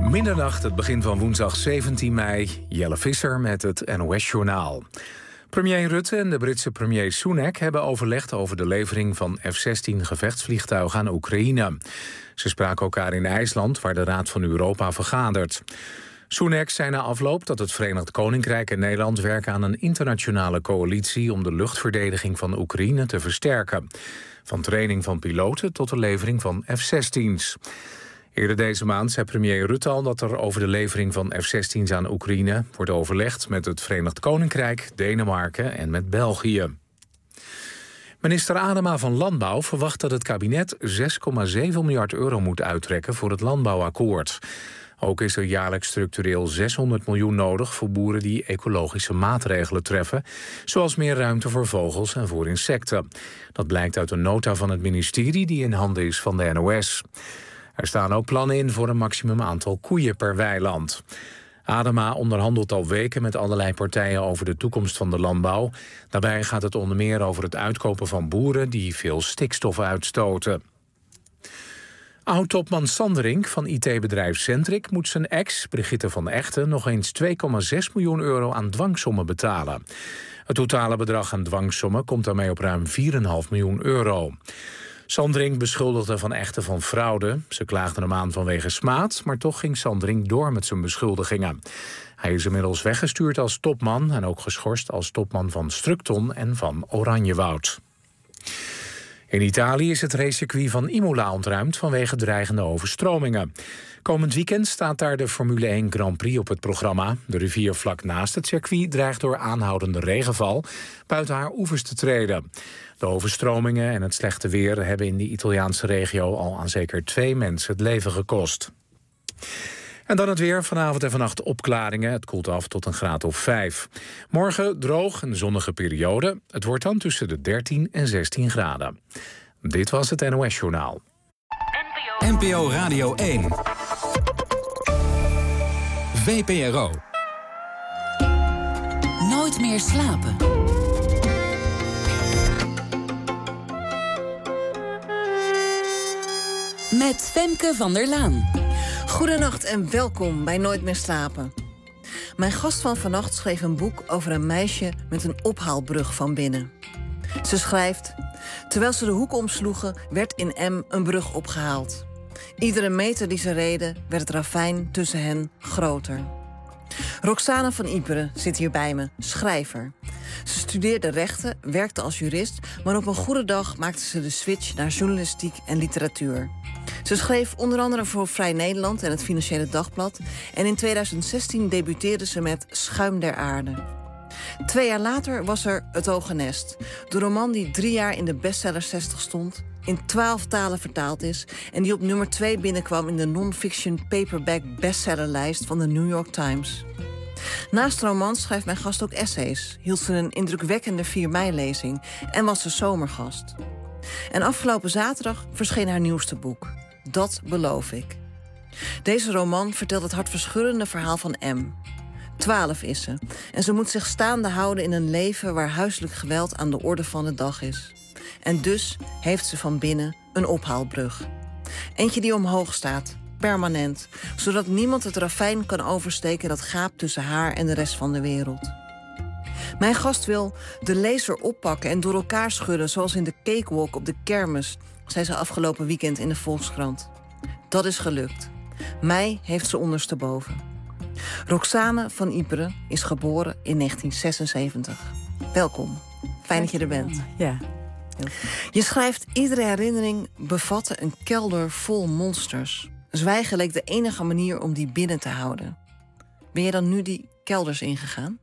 Middernacht, het begin van woensdag 17 mei. Jelle Visser met het NOS-journaal. Premier Rutte en de Britse premier Sunak hebben overlegd over de levering van F-16 gevechtsvliegtuigen aan Oekraïne. Ze spraken elkaar in IJsland, waar de Raad van Europa vergadert. Sunak zei na afloop dat het Verenigd Koninkrijk en Nederland werken aan een internationale coalitie om de luchtverdediging van Oekraïne te versterken. Van training van piloten tot de levering van F-16's. Eerder deze maand zei premier Rutte al dat er over de levering van F-16's aan Oekraïne wordt overlegd met het Verenigd Koninkrijk, Denemarken en met België. Minister Adema van Landbouw verwacht dat het kabinet 6,7 miljard euro moet uittrekken voor het landbouwakkoord. Ook is er jaarlijks structureel 600 miljoen nodig voor boeren die ecologische maatregelen treffen, zoals meer ruimte voor vogels en voor insecten. Dat blijkt uit een nota van het ministerie die in handen is van de NOS. Er staan ook plannen in voor een maximum aantal koeien per weiland. Adema onderhandelt al weken met allerlei partijen over de toekomst van de landbouw. Daarbij gaat het onder meer over het uitkopen van boeren die veel stikstof uitstoten. Oud-topman Sanderink van IT-bedrijf Centric moet zijn ex, Brigitte van Echten, nog eens 2,6 miljoen euro aan dwangsommen betalen. Het totale bedrag aan dwangsommen komt daarmee op ruim 4,5 miljoen euro. Sanderink beschuldigde Van Echten van fraude. Ze klaagde hem aan vanwege smaad, maar toch ging Sanderink door met zijn beschuldigingen. Hij is inmiddels weggestuurd als topman en ook geschorst als topman van Structon en van Oranjewoud. In Italië is het racecircuit van Imola ontruimd vanwege dreigende overstromingen. Komend weekend staat daar de Formule 1 Grand Prix op het programma. De rivier vlak naast het circuit dreigt door aanhoudende regenval buiten haar oevers te treden. De overstromingen en het slechte weer hebben in de Italiaanse regio al aan zeker 2 mensen het leven gekost. En dan het weer. Vanavond en vannacht opklaringen. Het koelt af tot een graad of 5. Morgen droog en zonnige periode. Het wordt dan tussen de 13 en 16 graden. Dit was het NOS-journaal. NPO Radio 1. VPRO. Nooit meer slapen. Met Femke van der Laan. Goedenacht en welkom bij Nooit meer slapen. Mijn gast van vannacht schreef een boek over een meisje met een ophaalbrug van binnen. Ze schrijft: terwijl ze de hoek omsloegen, werd in M een brug opgehaald. Iedere meter die ze reden, werd het ravijn tussen hen groter. Roxane van Iperen zit hier bij me, schrijver. Ze studeerde rechten, werkte als jurist, maar op een goede dag maakte ze de switch naar journalistiek en literatuur. Ze schreef onder andere voor Vrij Nederland en het Financiële Dagblad. En in 2016 debuteerde ze met Schuim der Aarde. 2 jaar later was er Het Hoge Nest. De roman die 3 jaar in de bestseller 60 stond, in 12 talen vertaald is en die op nummer 2 binnenkwam in de non-fiction paperback bestsellerlijst van de New York Times. Naast romans schrijft mijn gast ook essays, hield ze een indrukwekkende 4 mei-lezing en was ze zomergast. En afgelopen zaterdag verscheen haar nieuwste boek, Dat beloof ik. Deze roman vertelt het hartverscheurende verhaal van M. 12 is ze en ze moet zich staande houden in een leven waar huiselijk geweld aan de orde van de dag is. En dus heeft ze van binnen een ophaalbrug. Eentje die omhoog staat, permanent, zodat niemand het ravijn kan oversteken dat gaapt tussen haar en de rest van de wereld. Mijn gast wil de lezer oppakken en door elkaar schudden, zoals in de cakewalk op de kermis, zei ze afgelopen weekend in de Volkskrant. Dat is gelukt. Mij heeft ze ondersteboven. Roxane van Iperen is geboren in 1976. Welkom. Fijn dat je er bent. Ja. Je schrijft: iedere herinnering bevatte een kelder vol monsters. Zwijgen leek de enige manier om die binnen te houden. Ben je dan nu die kelders ingegaan?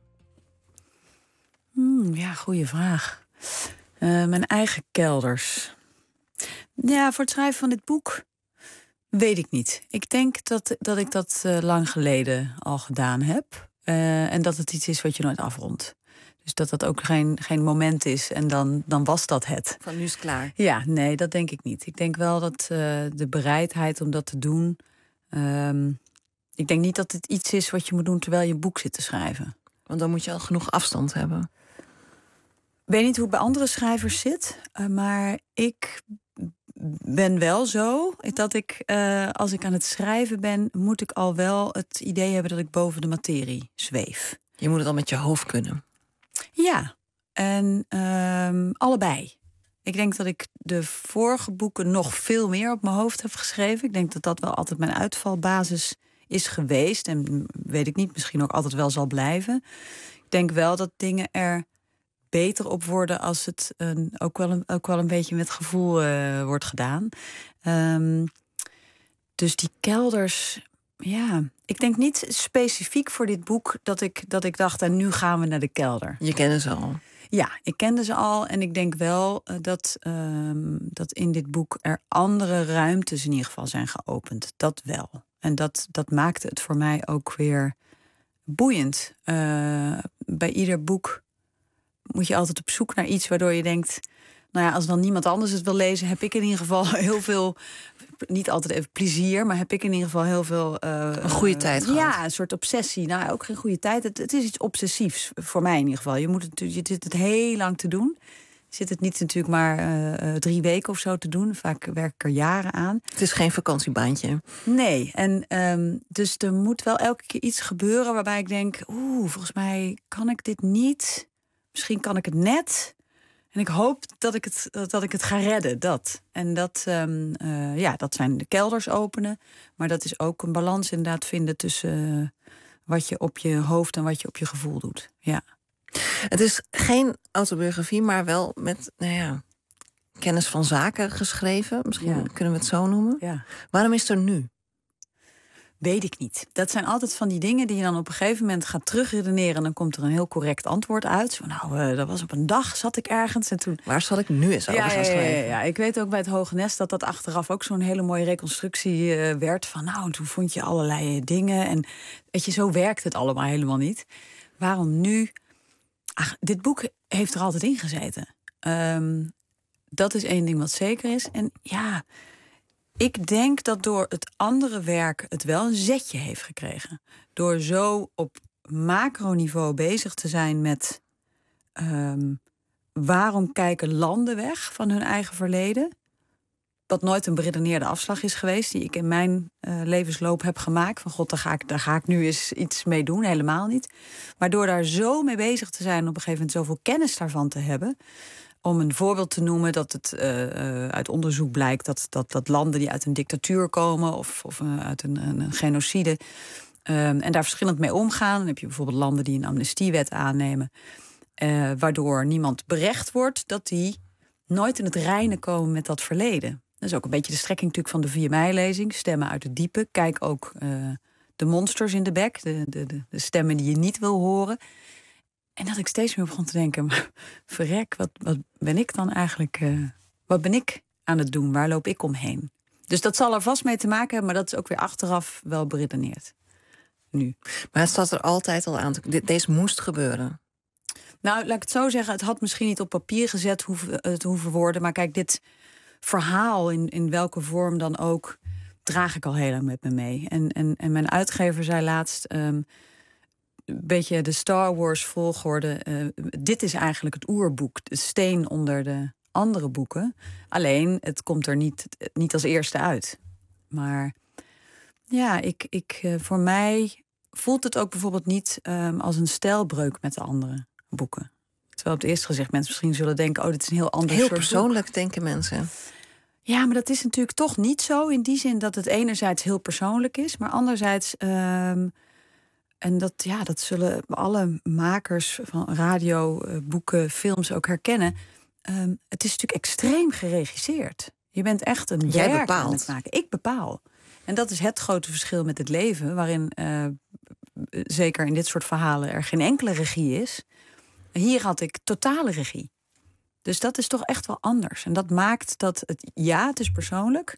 Ja, goede vraag. Mijn eigen kelders. Ja, voor het schrijven van dit boek weet ik niet. Ik denk dat ik dat lang geleden al gedaan heb. En dat het iets is wat je nooit afrondt. Dus dat ook geen moment is en dan was dat het. Van nu is het klaar. Ja, nee, dat denk ik niet. Ik denk wel dat de bereidheid om dat te doen... ik denk niet dat het iets is wat je moet doen terwijl je een boek zit te schrijven. Want dan moet je al genoeg afstand hebben. Ik weet niet hoe het bij andere schrijvers zit, maar ik ben wel zo dat ik, als ik aan het schrijven ben, moet ik al wel het idee hebben dat ik boven de materie zweef. Je moet het al met je hoofd kunnen. Ja, en allebei. Ik denk dat ik de vorige boeken nog veel meer op mijn hoofd heb geschreven. Ik denk dat dat wel altijd mijn uitvalbasis is geweest. En weet ik niet, misschien ook altijd wel zal blijven. Ik denk wel dat dingen er beter op worden als het ook wel een beetje met gevoel wordt gedaan. Dus die kelders, ja, ik denk niet specifiek voor dit boek dat ik dacht, en nu gaan we naar de kelder. Je kende ze al. Ja, ik kende ze al en ik denk wel dat in dit boek er andere ruimtes in ieder geval zijn geopend. Dat wel. En dat maakte het voor mij ook weer boeiend. Bij ieder boek moet je altijd op zoek naar iets waardoor je denkt, nou ja, als dan niemand anders het wil lezen, heb ik in ieder geval heel veel, niet altijd even plezier, maar heb ik in ieder geval heel veel een goede tijd gehad. Ja, een soort obsessie. Nou, ook geen goede tijd. Het is iets obsessiefs voor mij in ieder geval. Je zit het heel lang te doen. Je zit het niet natuurlijk maar 3 weken of zo te doen. Vaak werk ik er jaren aan. Het is geen vakantiebaantje. Nee, en dus er moet wel elke keer iets gebeuren waarbij ik denk, volgens mij kan ik dit niet. Misschien kan ik het net. En ik hoop dat ik het ga redden, dat. En dat zijn de kelders openen. Maar dat is ook een balans inderdaad vinden tussen wat je op je hoofd en wat je op je gevoel doet. Ja. Het is geen autobiografie, maar wel met kennis van zaken geschreven. Misschien kunnen we het zo noemen. Ja. Waarom is er nu? Weet ik niet. Dat zijn altijd van die dingen die je dan op een gegeven moment gaat terugredeneren. En dan komt er een heel correct antwoord uit. Zo, dat was op een dag, zat ik ergens. En toen... Waar zal ik nu eens over gaan schrijven? Ja, ik weet ook bij het Hoge Nest dat achteraf ook zo'n hele mooie reconstructie werd. Van toen vond je allerlei dingen. En weet je, zo werkt het allemaal helemaal niet. Waarom nu? Dit boek heeft er altijd in gezeten. Dat is één ding wat zeker is. En ja, ik denk dat door het andere werk het wel een zetje heeft gekregen. Door zo op macroniveau bezig te zijn met waarom kijken landen weg van hun eigen verleden. Wat nooit een beredeneerde afslag is geweest, die ik in mijn levensloop heb gemaakt. Van god, daar ga ik nu eens iets mee doen. Helemaal niet. Maar door daar zo mee bezig te zijn, op een gegeven moment zoveel kennis daarvan te hebben. Om een voorbeeld te noemen, dat het uit onderzoek blijkt dat landen die uit een dictatuur komen of uit een genocide en daar verschillend mee omgaan. Dan heb je bijvoorbeeld landen die een amnestiewet aannemen, waardoor niemand berecht wordt, dat die nooit in het reine komen met dat verleden. Dat is ook een beetje de strekking natuurlijk van de 4 mei-lezing. Stemmen uit het diepe. Kijk ook de monsters in de bek. De stemmen die je niet wil horen. En dat ik steeds meer begon te denken, maar verrek, wat ben ik dan eigenlijk? Wat ben ik aan het doen? Waar loop ik omheen? Dus dat zal er vast mee te maken hebben, maar dat is ook weer achteraf wel beredeneerd. Nu. Maar het staat er altijd al aan. Deze moest gebeuren. Nou, laat ik het zo zeggen, het had misschien niet op papier gezet hoeven worden. Maar kijk, dit verhaal, in welke vorm dan ook, draag ik al heel lang met me mee. En mijn uitgever zei laatst, een beetje de Star Wars volgorde. Dit is eigenlijk het oerboek, de steen onder de andere boeken. Alleen, het komt er niet als eerste uit. Maar ja, voor mij voelt het ook bijvoorbeeld niet als een stijlbreuk met de andere boeken. Terwijl op het eerste gezicht mensen misschien zullen denken, dit is een heel ander soort persoonlijk boek. Denken mensen. Ja, maar dat is natuurlijk toch niet zo. In die zin dat het enerzijds heel persoonlijk is, maar anderzijds, en dat zullen alle makers van radio, boeken, films ook herkennen. Het is natuurlijk extreem geregisseerd. Je bent echt een werk aan het maken. Ik bepaal. En dat is het grote verschil met het leven, waarin zeker in dit soort verhalen er geen enkele regie is. Hier had ik totale regie. Dus dat is toch echt wel anders. En dat maakt dat het is persoonlijk,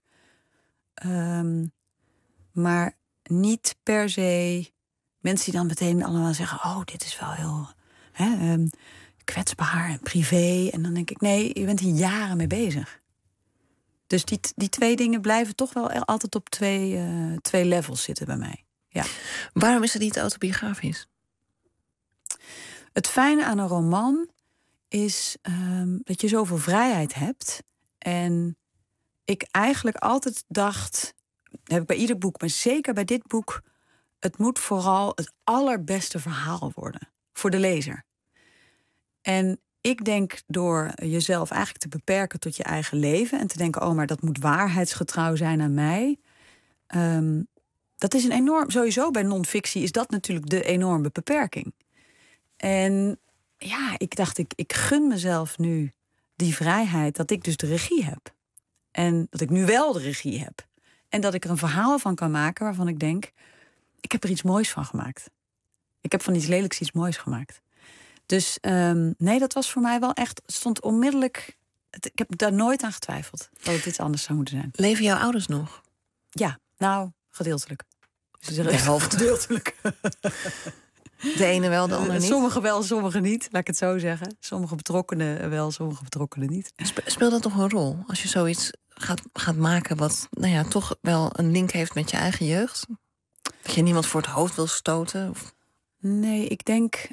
maar niet per se mensen die dan meteen allemaal zeggen, dit is wel heel kwetsbaar en privé. En dan denk ik, nee, je bent hier jaren mee bezig. Dus die 2 dingen blijven toch wel altijd op 2 levels zitten bij mij. Ja. Waarom is het niet autobiografisch? Het fijne aan een roman is dat je zoveel vrijheid hebt. En ik eigenlijk altijd dacht, heb ik bij ieder boek, maar zeker bij dit boek, het moet vooral het allerbeste verhaal worden voor de lezer. En ik denk door jezelf eigenlijk te beperken tot je eigen leven en te denken, oh, maar dat moet waarheidsgetrouw zijn aan mij. Dat is een enorm, sowieso bij non-fictie is dat natuurlijk de enorme beperking. En ja, ik dacht, ik gun mezelf nu die vrijheid dat ik dus de regie heb. En dat ik nu wel de regie heb. En dat ik er een verhaal van kan maken waarvan ik denk, ik heb er iets moois van gemaakt. Ik heb van iets lelijks iets moois gemaakt. Dus nee, dat was voor mij wel echt, stond onmiddellijk, ik heb daar nooit aan getwijfeld dat het iets anders zou moeten zijn. Leven jouw ouders nog? Ja, nou, gedeeltelijk. De helft. Gedeeltelijk. De ene wel, de andere niet? Sommigen wel, sommigen niet, laat ik het zo zeggen. Sommige betrokkenen wel, sommige betrokkenen niet. Speelt dat toch een rol? Als je zoiets gaat maken wat toch wel een link heeft met je eigen jeugd? Dat je niemand voor het hoofd wil stoten? Of? Nee, ik denk...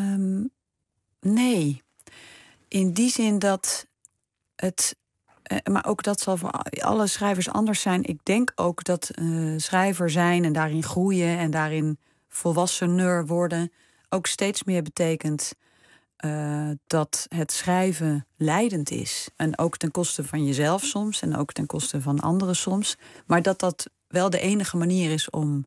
nee. In die zin dat het... maar ook dat zal voor alle schrijvers anders zijn. Ik denk ook dat schrijver zijn en daarin groeien en daarin volwassener worden ook steeds meer betekent dat het schrijven leidend is. En ook ten koste van jezelf soms en ook ten koste van anderen soms. Maar dat wel de enige manier is om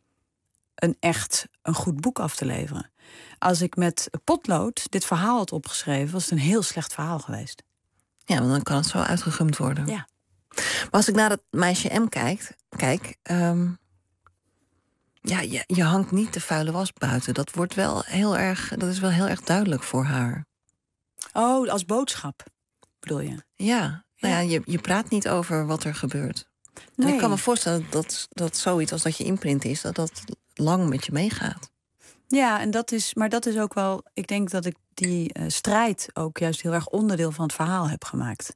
een goed boek af te leveren. Als ik met potlood dit verhaal had opgeschreven, was het een heel slecht verhaal geweest. Ja, want dan kan het zo uitgegumd worden. Ja. Maar als ik naar dat meisje M kijk, je hangt niet de vuile was buiten. Dat wordt wel dat is wel heel erg duidelijk voor haar. Oh, als boodschap, bedoel je? Ja, je praat niet over wat er gebeurt. Nee. En ik kan me voorstellen dat zoiets als dat je imprint is, dat lang met je meegaat. Ja, en dat is ook wel, ik denk dat ik die strijd ook juist heel erg onderdeel van het verhaal heb gemaakt.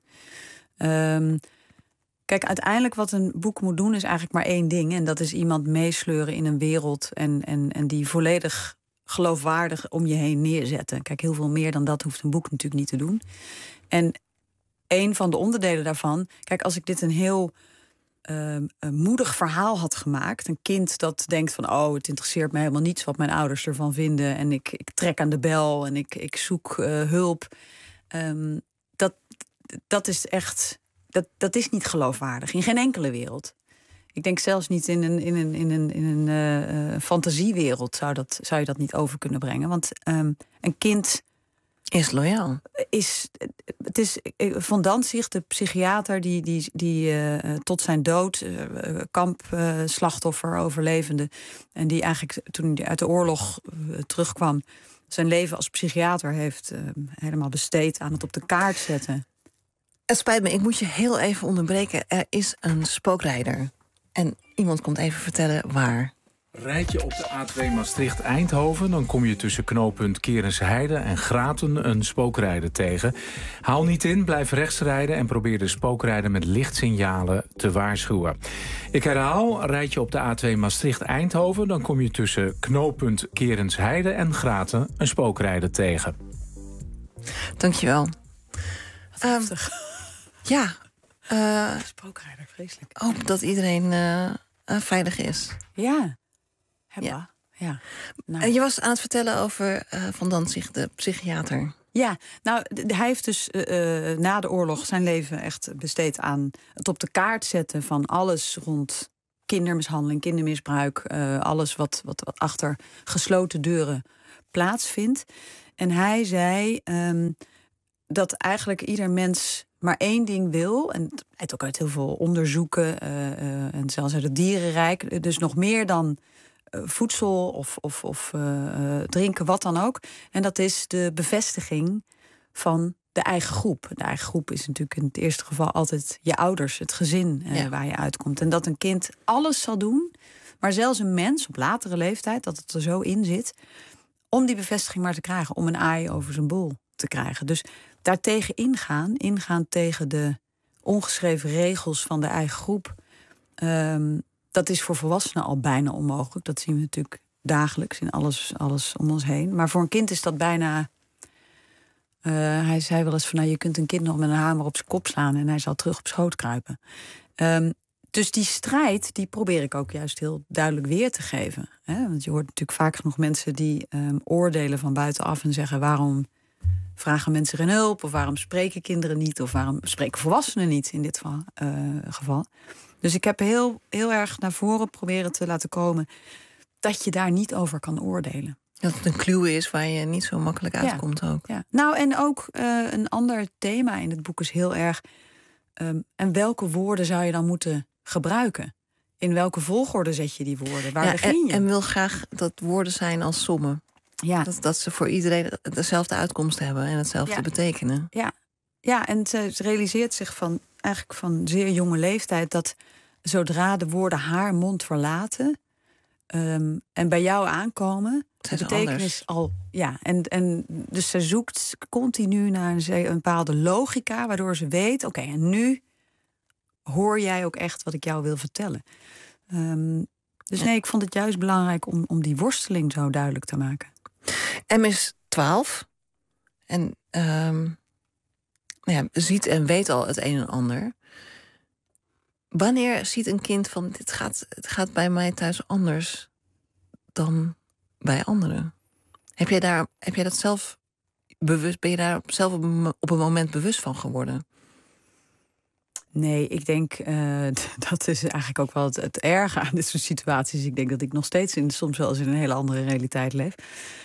Kijk, uiteindelijk wat een boek moet doen is eigenlijk maar één ding. En dat is iemand meesleuren in een wereld en die volledig geloofwaardig om je heen neerzetten. Kijk, heel veel meer dan dat hoeft een boek natuurlijk niet te doen. En een van de onderdelen daarvan, kijk, als ik dit een heel moedig verhaal had gemaakt, een kind dat denkt van, oh, het interesseert me helemaal niets wat mijn ouders ervan vinden en ik trek aan de bel en ik zoek hulp. Dat is echt, dat is niet geloofwaardig in geen enkele wereld. Ik denk zelfs niet in een fantasiewereld zou je dat niet over kunnen brengen. Want een kind is loyaal. Het is Von Danzig, de psychiater die tot zijn dood kampslachtoffer overlevende. En die eigenlijk toen hij uit de oorlog terugkwam, zijn leven als psychiater heeft helemaal besteed aan het op de kaart zetten. Het spijt me, ik moet je heel even onderbreken. Er is een spookrijder. En iemand komt even vertellen waar. Rijd je op de A2 Maastricht-Eindhoven, dan kom je tussen knooppunt Kerensheide en Graten een spookrijder tegen. Haal niet in, blijf rechts rijden en probeer de spookrijder met lichtsignalen te waarschuwen. Ik herhaal, rijd je op de A2 Maastricht-Eindhoven, dan kom je tussen knooppunt Kerensheide en Graten een spookrijder tegen. Dankjewel. Heftig. Ja. Spookrijder, vreselijk. Hoop dat iedereen veilig is. Ja. Ja. Ja. Nou. Je was aan het vertellen over Von Danzig, de psychiater. Ja, nou, hij heeft dus na de oorlog zijn leven echt besteed aan het op de kaart zetten van alles rond kindermishandeling, kindermisbruik, alles wat achter gesloten deuren plaatsvindt. En hij zei dat eigenlijk ieder mens maar één ding wil. En het blijkt ook uit heel veel onderzoeken en zelfs uit het dierenrijk. Dus nog meer dan voedsel of drinken, wat dan ook. En dat is de bevestiging van de eigen groep. De eigen groep is natuurlijk in het eerste geval altijd je ouders, het gezin waar je uitkomt. En dat een kind alles zal doen, maar zelfs een mens op latere leeftijd, dat het er zo in zit, om die bevestiging maar te krijgen, om een aai over zijn bol te krijgen. Dus daartegen ingaan tegen de ongeschreven regels van de eigen groep. Dat is voor volwassenen al bijna onmogelijk. Dat zien we natuurlijk dagelijks in alles om ons heen. Maar voor een kind is dat bijna Hij zei wel eens van, je kunt een kind nog met een hamer op zijn kop slaan en hij zal terug op schoot kruipen. Dus die strijd, die probeer ik ook juist heel duidelijk weer te geven. Hè? Want je hoort natuurlijk vaak genoeg mensen die oordelen van buitenaf en zeggen, waarom vragen mensen geen hulp? Of waarom spreken kinderen niet? Of waarom spreken volwassenen niet in dit geval? Dus ik heb heel erg naar voren proberen te laten komen dat je daar niet over kan oordelen. Dat het een kluwe is waar je niet zo makkelijk uitkomt ook. Ja. Nou, en ook een ander thema in het boek is heel erg... en welke woorden zou je dan moeten gebruiken? In welke volgorde zet je die woorden? Waar begin je? En wil graag dat woorden zijn als sommen. Ja. Dat ze voor iedereen dezelfde uitkomst hebben en hetzelfde betekenen. Ja, en ze realiseert zich eigenlijk van zeer jonge leeftijd dat zodra de woorden haar mond verlaten en bij jou aankomen, de betekenis al. Ja, en dus ze zoekt continu naar een bepaalde logica, waardoor ze weet, oké, en nu hoor jij ook echt wat ik jou wil vertellen. Dus nee, ik vond het juist belangrijk om die worsteling zo duidelijk te maken. M is 12 en ziet en weet al het een en ander. Wanneer ziet een kind van, het gaat bij mij thuis anders dan bij anderen? Heb jij dat zelf bewust? Ben je daar zelf op een moment bewust van geworden? Nee, ik denk, dat is eigenlijk ook wel het erge aan dit soort situaties. Ik denk dat ik nog steeds soms wel eens in een hele andere realiteit leef.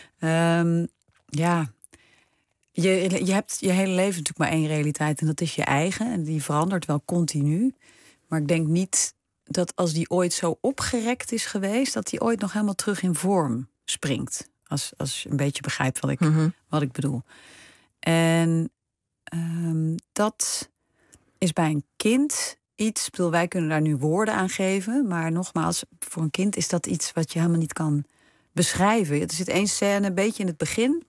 Je hebt je hele leven natuurlijk maar één realiteit en dat is je eigen. En die verandert wel continu. Maar ik denk niet dat als die ooit zo opgerekt is geweest, dat die ooit nog helemaal terug in vorm springt. Als je een beetje begrijpt wat ik bedoel. En dat is bij een kind iets. Ik bedoel, wij kunnen daar nu woorden aan geven. Maar nogmaals, voor een kind is dat iets wat je helemaal niet kan beschrijven. Er zit één scène een beetje in het begin.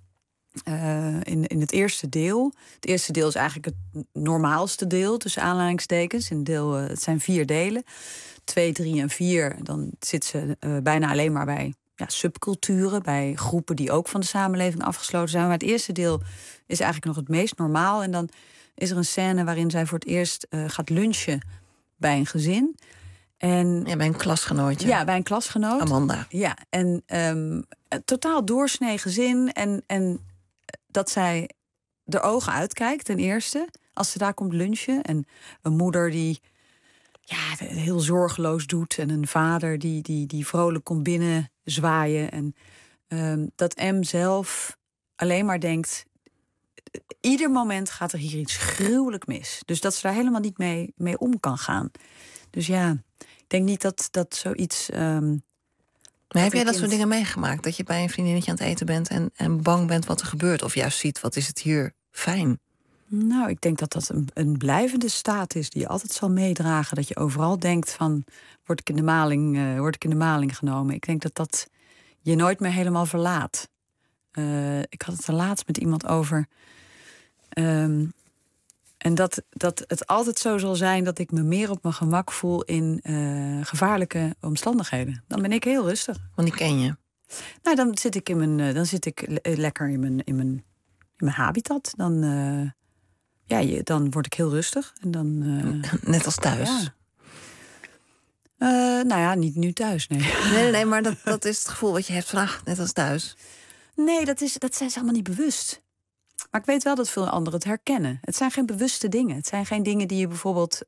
In het eerste deel. Het eerste deel is eigenlijk het normaalste deel, tussen aanhalingstekens. Het zijn 4 delen. 2, 3 en 4. Dan zit ze bijna alleen maar bij subculturen, bij groepen die ook van de samenleving afgesloten zijn. Maar het eerste deel is eigenlijk nog het meest normaal. En dan is er een scène waarin zij voor het eerst gaat lunchen bij een gezin. En, bij een klasgenootje. Ja, bij een klasgenoot. Amanda. Ja, en totaal doorsnee gezin. En dat zij de ogen uitkijkt, ten eerste, als ze daar komt lunchen. En een moeder die heel zorgeloos doet. En een vader die vrolijk komt binnen zwaaien. En dat M zelf alleen maar denkt, ieder moment gaat er hier iets gruwelijk mis. Dus dat ze daar helemaal niet mee om kan gaan. Dus ja, ik denk niet dat zoiets... Maar heb jij dat soort dingen meegemaakt? Dat je bij een vriendinnetje aan het eten bent en bang bent wat er gebeurt? Of juist ziet, wat is het hier fijn? Nou, ik denk dat een blijvende staat is die je altijd zal meedragen. Dat je overal denkt van, word ik in de maling genomen? Ik denk dat je nooit meer helemaal verlaat. Ik had het er laatst met iemand over. En dat het altijd zo zal zijn dat ik me meer op mijn gemak voel in gevaarlijke omstandigheden. Dan ben ik heel rustig. Want die ken je? Nou, dan zit ik lekker in mijn habitat. Dan word ik heel rustig. En dan, net als thuis? Ja. Niet nu thuis, nee. Nee, maar dat is het gevoel wat je hebt van, net als thuis. Nee, dat zijn ze allemaal niet bewust. Maar ik weet wel dat veel anderen het herkennen. Het zijn geen bewuste dingen. Het zijn geen dingen die je bijvoorbeeld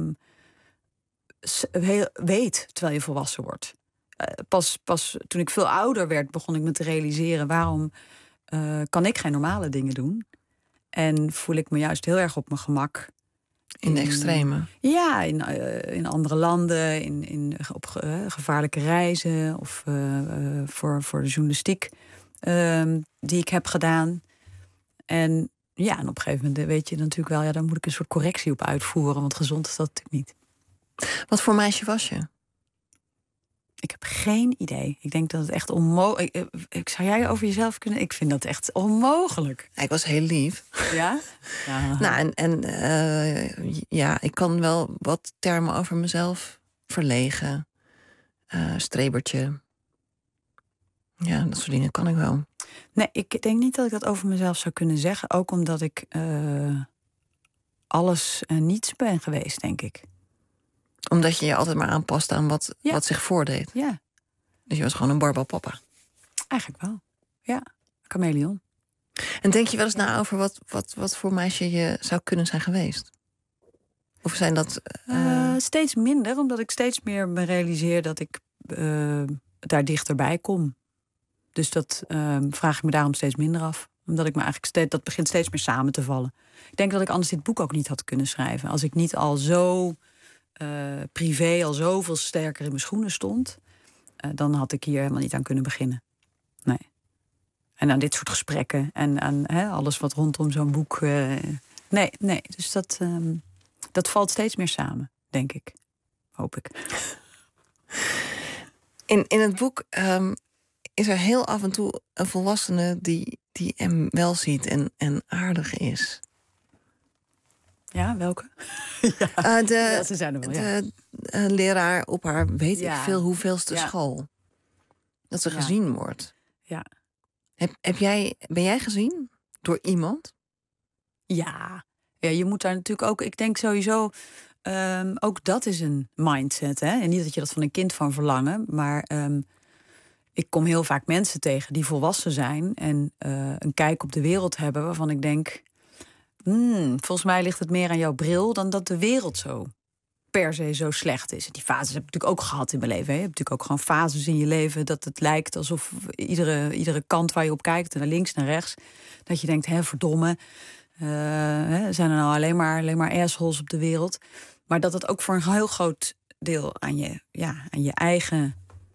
weet terwijl je volwassen wordt. Pas toen ik veel ouder werd, begon ik me te realiseren, waarom kan ik geen normale dingen doen? En voel ik me juist heel erg op mijn gemak. In de extreme? Ja, in andere landen, op gevaarlijke reizen of voor de journalistiek die ik heb gedaan. En op een gegeven moment weet je natuurlijk wel, daar moet ik een soort correctie op uitvoeren, want gezond is dat natuurlijk niet. Wat voor meisje was je? Ik heb geen idee. Ik denk dat het echt onmogelijk... Zou jij over jezelf kunnen... Ik vind dat echt onmogelijk. Ik was heel lief. Ja? Ja. Nou, ik kan wel wat termen over mezelf. Verlegen. Strebertje. Ja, dat soort dingen kan ik wel. Nee, ik denk niet dat ik dat over mezelf zou kunnen zeggen. Ook omdat ik alles en niets ben geweest, denk ik. Omdat je je altijd maar aanpast aan wat zich voordeed. Ja. Dus je was gewoon een barbapapa. Eigenlijk wel. Ja, chameleon. En denk je wel eens na over wat voor meisje je zou kunnen zijn geweest? Of zijn dat... Steeds minder, omdat ik steeds meer me realiseer dat ik daar dichterbij kom. Dus dat vraag ik me daarom steeds minder af. Omdat ik me eigenlijk dat begint steeds meer samen te vallen. Ik denk dat ik anders dit boek ook niet had kunnen schrijven. Als ik niet al zo privé, al zoveel sterker in mijn schoenen stond, dan had ik hier helemaal niet aan kunnen beginnen. Nee. En aan dit soort gesprekken en aan alles wat rondom zo'n boek. Nee. Dus dat valt steeds meer samen, denk ik. Hoop ik. In het boek is er heel af en toe een volwassene die hem wel ziet en aardig is. Ja, welke? Ze zijn er wel, de leraar op haar weet ik veel hoeveelste Ja. school. Dat ze gezien wordt. Ja. Ben jij gezien door iemand? Ja, je moet daar natuurlijk ook... Ik denk sowieso, ook dat is een mindset. Hè? En niet dat je dat van een kind van verlangen. Maar ik kom heel vaak mensen tegen die volwassen zijn en een kijk op de wereld hebben waarvan ik denk, volgens mij ligt het meer aan jouw bril dan dat de wereld zo per se zo slecht is. Die fases heb ik natuurlijk ook gehad in mijn leven. Hè. Je hebt natuurlijk ook gewoon fases in je leven dat het lijkt alsof iedere kant waar je op kijkt, naar links, naar rechts, dat je denkt, verdomme, zijn er nou alleen maar assholes op de wereld. Maar dat het ook voor een heel groot deel aan je eigen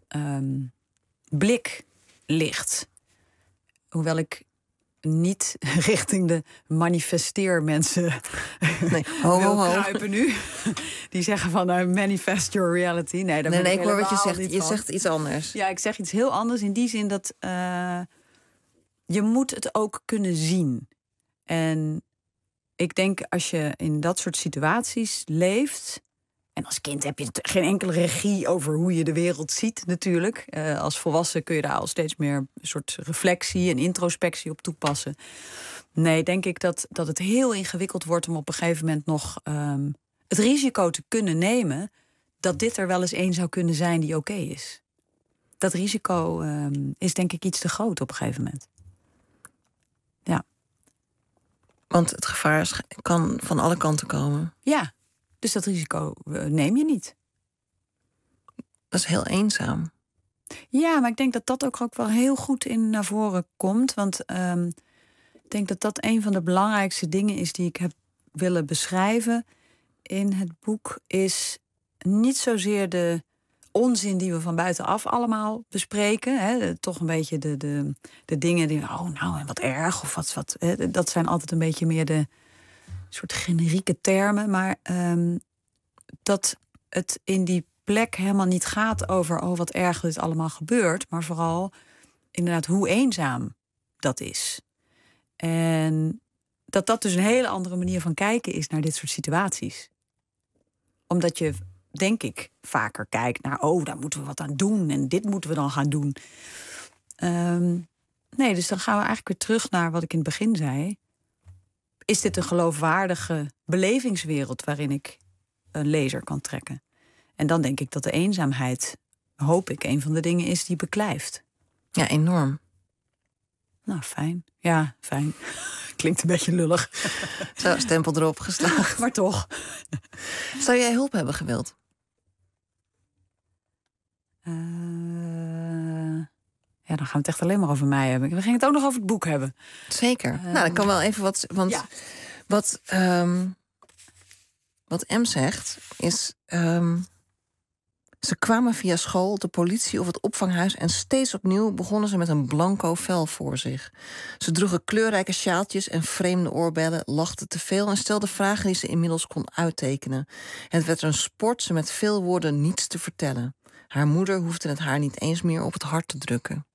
blik ligt. Hoewel ik niet richting de manifesteermensen wil kruipen nu. Die zeggen van manifest your reality. Nee, ik hoor wat je zegt. Je zegt iets anders. Ja, ik zeg iets heel anders in die zin dat je moet het ook kunnen zien. En ik denk als je in dat soort situaties leeft, en als kind heb je geen enkele regie over hoe je de wereld ziet natuurlijk. Als volwassen kun je daar al steeds meer een soort reflectie en introspectie op toepassen. Nee, denk ik dat het heel ingewikkeld wordt om op een gegeven moment nog het risico te kunnen nemen dat dit er wel eens één zou kunnen zijn die oké is. Dat risico is denk ik iets te groot op een gegeven moment. Ja. Want het gevaar kan van alle kanten komen. Ja. Dus dat risico neem je niet. Dat is heel eenzaam. Ja, maar ik denk dat dat ook wel heel goed naar voren komt. Want ik denk dat dat een van de belangrijkste dingen is die ik heb willen beschrijven in het boek. Is niet zozeer de onzin die we van buitenaf allemaal bespreken. Hè, toch een beetje de dingen die, en wat erg. Of wat dat zijn altijd een beetje meer de soort generieke termen, maar dat het in die plek helemaal niet gaat over wat erg dit allemaal gebeurt, maar vooral inderdaad hoe eenzaam dat is. En dat dus een hele andere manier van kijken is naar dit soort situaties. Omdat je, denk ik, vaker kijkt naar, daar moeten we wat aan doen en dit moeten we dan gaan doen. Nee, dus dan gaan we eigenlijk weer terug naar wat ik in het begin zei. Is dit een geloofwaardige belevingswereld waarin ik een lezer kan trekken? En dan denk ik dat de eenzaamheid, hoop ik, een van de dingen is die beklijft. Ja, enorm. Nou, fijn. Ja, fijn. Klinkt een beetje lullig. Zo, stempel erop geslagen. Maar toch. Zou jij hulp hebben gewild? Ja, dan gaan we het echt alleen maar over mij hebben. We gingen het ook nog over het boek hebben. Zeker. Nou, dan kan wel even wat... Want ja. Wat M zegt is... ze kwamen via school, de politie of het opvanghuis en steeds opnieuw begonnen ze met een blanco vel voor zich. Ze droegen kleurrijke sjaaltjes en vreemde oorbellen, lachten te veel en stelden vragen die ze inmiddels kon uittekenen. Het werd een sport ze met veel woorden niets te vertellen. Haar moeder hoefde het haar niet eens meer op het hart te drukken.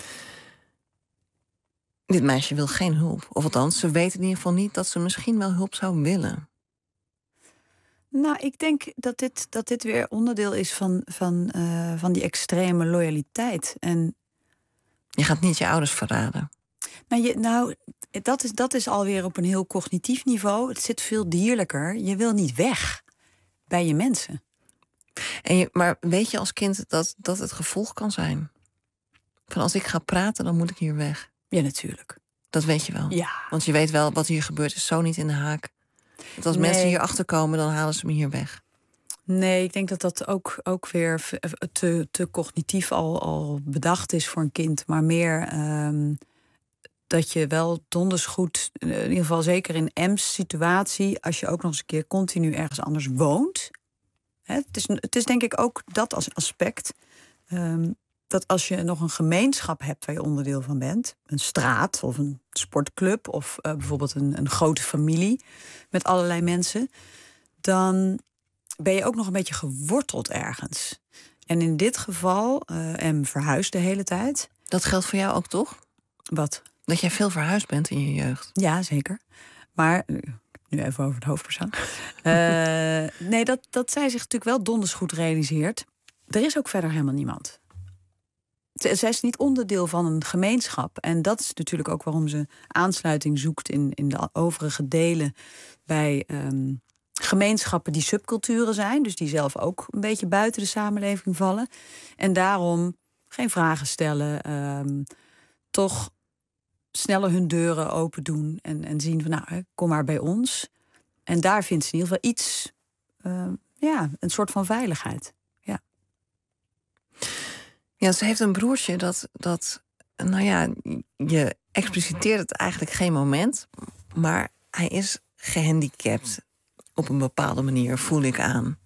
Dit meisje wil geen hulp. Of althans, ze weet in ieder geval niet dat ze misschien wel hulp zou willen. Nou, ik denk dat dit weer onderdeel is van die extreme loyaliteit. En je gaat niet je ouders verraden. Dat is alweer op een heel cognitief niveau. Het zit veel dierlijker. Je wil niet weg bij je mensen. Maar weet je als kind dat het gevolg kan zijn? Van als ik ga praten, dan moet ik hier weg. Ja, natuurlijk. Dat weet je wel. Ja. Want je weet wel, wat hier gebeurt is zo niet in de haak. Dat als mensen hier achter komen, dan halen ze me hier weg. Nee, ik denk dat ook weer te cognitief al bedacht is voor een kind. Maar meer dat je wel donders goed, in ieder geval zeker in M's situatie, als je ook nog eens een keer continu ergens anders woont. Het is denk ik ook dat als aspect. Dat als je nog een gemeenschap hebt waar je onderdeel van bent, een straat of een sportclub of bijvoorbeeld een grote familie met allerlei mensen, dan ben je ook nog een beetje geworteld ergens. En in dit geval, M verhuist de hele tijd. Dat geldt voor jou ook, toch? Wat? Dat jij veel verhuisd bent in je jeugd. Ja, zeker. Maar nu even over het hoofdpersoon. Nee, dat zij zich natuurlijk wel donders goed realiseert. Er is ook verder helemaal niemand. Zij is niet onderdeel van een gemeenschap. En dat is natuurlijk ook waarom ze aansluiting zoekt in de overige delen bij gemeenschappen die subculturen zijn. Dus die zelf ook een beetje buiten de samenleving vallen. En daarom geen vragen stellen. Toch sneller hun deuren open doen. En zien van kom maar bij ons. En daar vindt ze in ieder geval iets, een soort van veiligheid. Ja, ze heeft een broertje dat je expliciteert het eigenlijk geen moment. Maar hij is gehandicapt op een bepaalde manier, voel ik aan.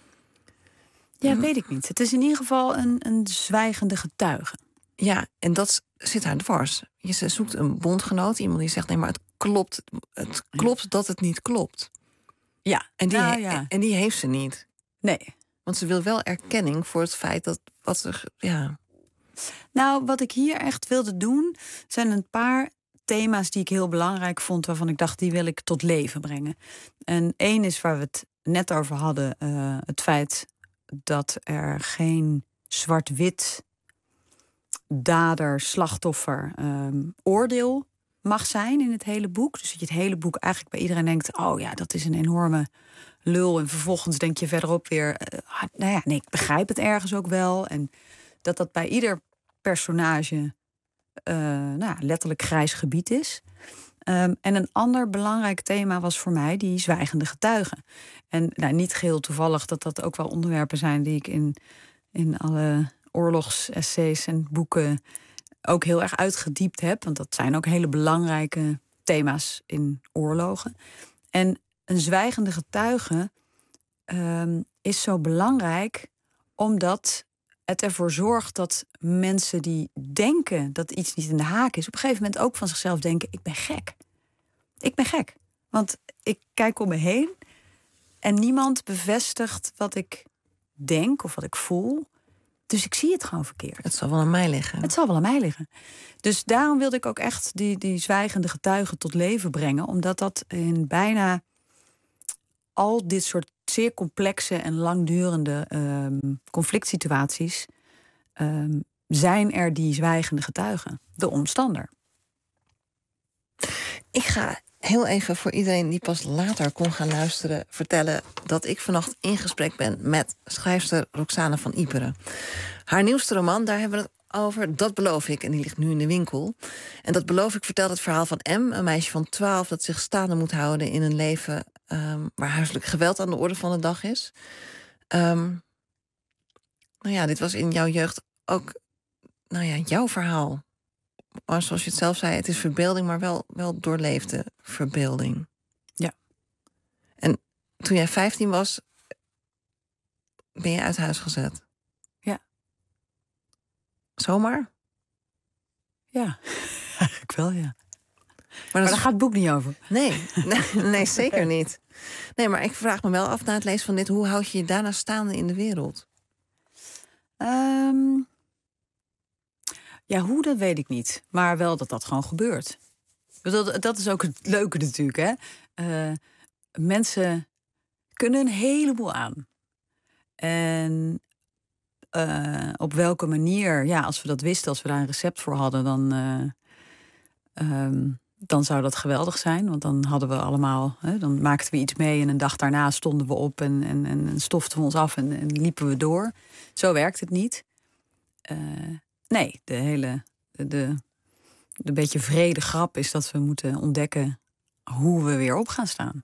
Ja, weet ik niet. Het is in ieder geval een zwijgende getuige. Ja, en dat zit haar dwars. Ze zoekt een bondgenoot, iemand die zegt nee, maar het klopt dat het niet klopt. Ja, en die heeft ze niet. Nee. Want ze wil wel erkenning voor het feit dat wat er. Ja. Nou, wat ik hier echt wilde doen, zijn een paar thema's die ik heel belangrijk vond, waarvan ik dacht, die wil ik tot leven brengen. En één is waar we het net over hadden, het feit dat er geen zwart-wit dader, slachtoffer, oordeel mag zijn in het hele boek. Dus dat je het hele boek eigenlijk bij iedereen denkt, oh ja, dat is een enorme lul. En vervolgens denk je verderop weer, ik begrijp het ergens ook wel. En dat bij ieder personage letterlijk grijs gebied is. En een ander belangrijk thema was voor mij die zwijgende getuigen. En niet geheel toevallig dat ook wel onderwerpen zijn die ik in alle oorlogsessays en boeken ook heel erg uitgediept heb. Want dat zijn ook hele belangrijke thema's in oorlogen. En een zwijgende getuige is zo belangrijk omdat het ervoor zorgt dat mensen die denken dat iets niet in de haak is, op een gegeven moment ook van zichzelf denken, ik ben gek. Ik ben gek. Want ik kijk om me heen en niemand bevestigt wat ik denk of wat ik voel. Dus ik zie het gewoon verkeerd. Het zal wel aan mij liggen. Het zal wel aan mij liggen. Dus daarom wilde ik ook echt die zwijgende getuigen tot leven brengen. Omdat dat in bijna al dit soort zeer complexe en langdurende conflict situaties zijn er die zwijgende getuigen. De omstander. Ik ga heel even voor iedereen die pas later kon gaan luisteren vertellen dat ik vannacht in gesprek ben met schrijfster Roxane van Iperen. Haar nieuwste roman, daar hebben we het over, Dat beloof ik. En die ligt nu in de winkel. En Dat beloof ik vertelt het verhaal van M, een meisje van 12... dat zich staande moet houden in een leven waar huiselijk geweld aan de orde van de dag is. Dit was in jouw jeugd ook jouw verhaal. Maar zoals je het zelf zei, het is verbeelding, maar wel doorleefde verbeelding. Ja. En toen jij 15 was, ben je uit huis gezet? Ja. Zomaar? Ja, eigenlijk wel, ja. Maar daar gaat het boek niet over. Nee, zeker niet. Nee, maar ik vraag me wel af na het lezen van dit, hoe houd je je daarna staande in de wereld? Ja, hoe, dat weet ik niet. Maar wel dat gewoon gebeurt. Dat is ook het leuke natuurlijk, hè. Mensen kunnen een heleboel aan. En op welke manier, als we dat wisten, als we daar een recept voor hadden, dan zou dat geweldig zijn. Want dan hadden we allemaal, dan maakten we iets mee en een dag daarna stonden we op en stoften we ons af en liepen we door. Zo werkt het niet. Nee, de beetje wrede grap is dat we moeten ontdekken hoe we weer op gaan staan.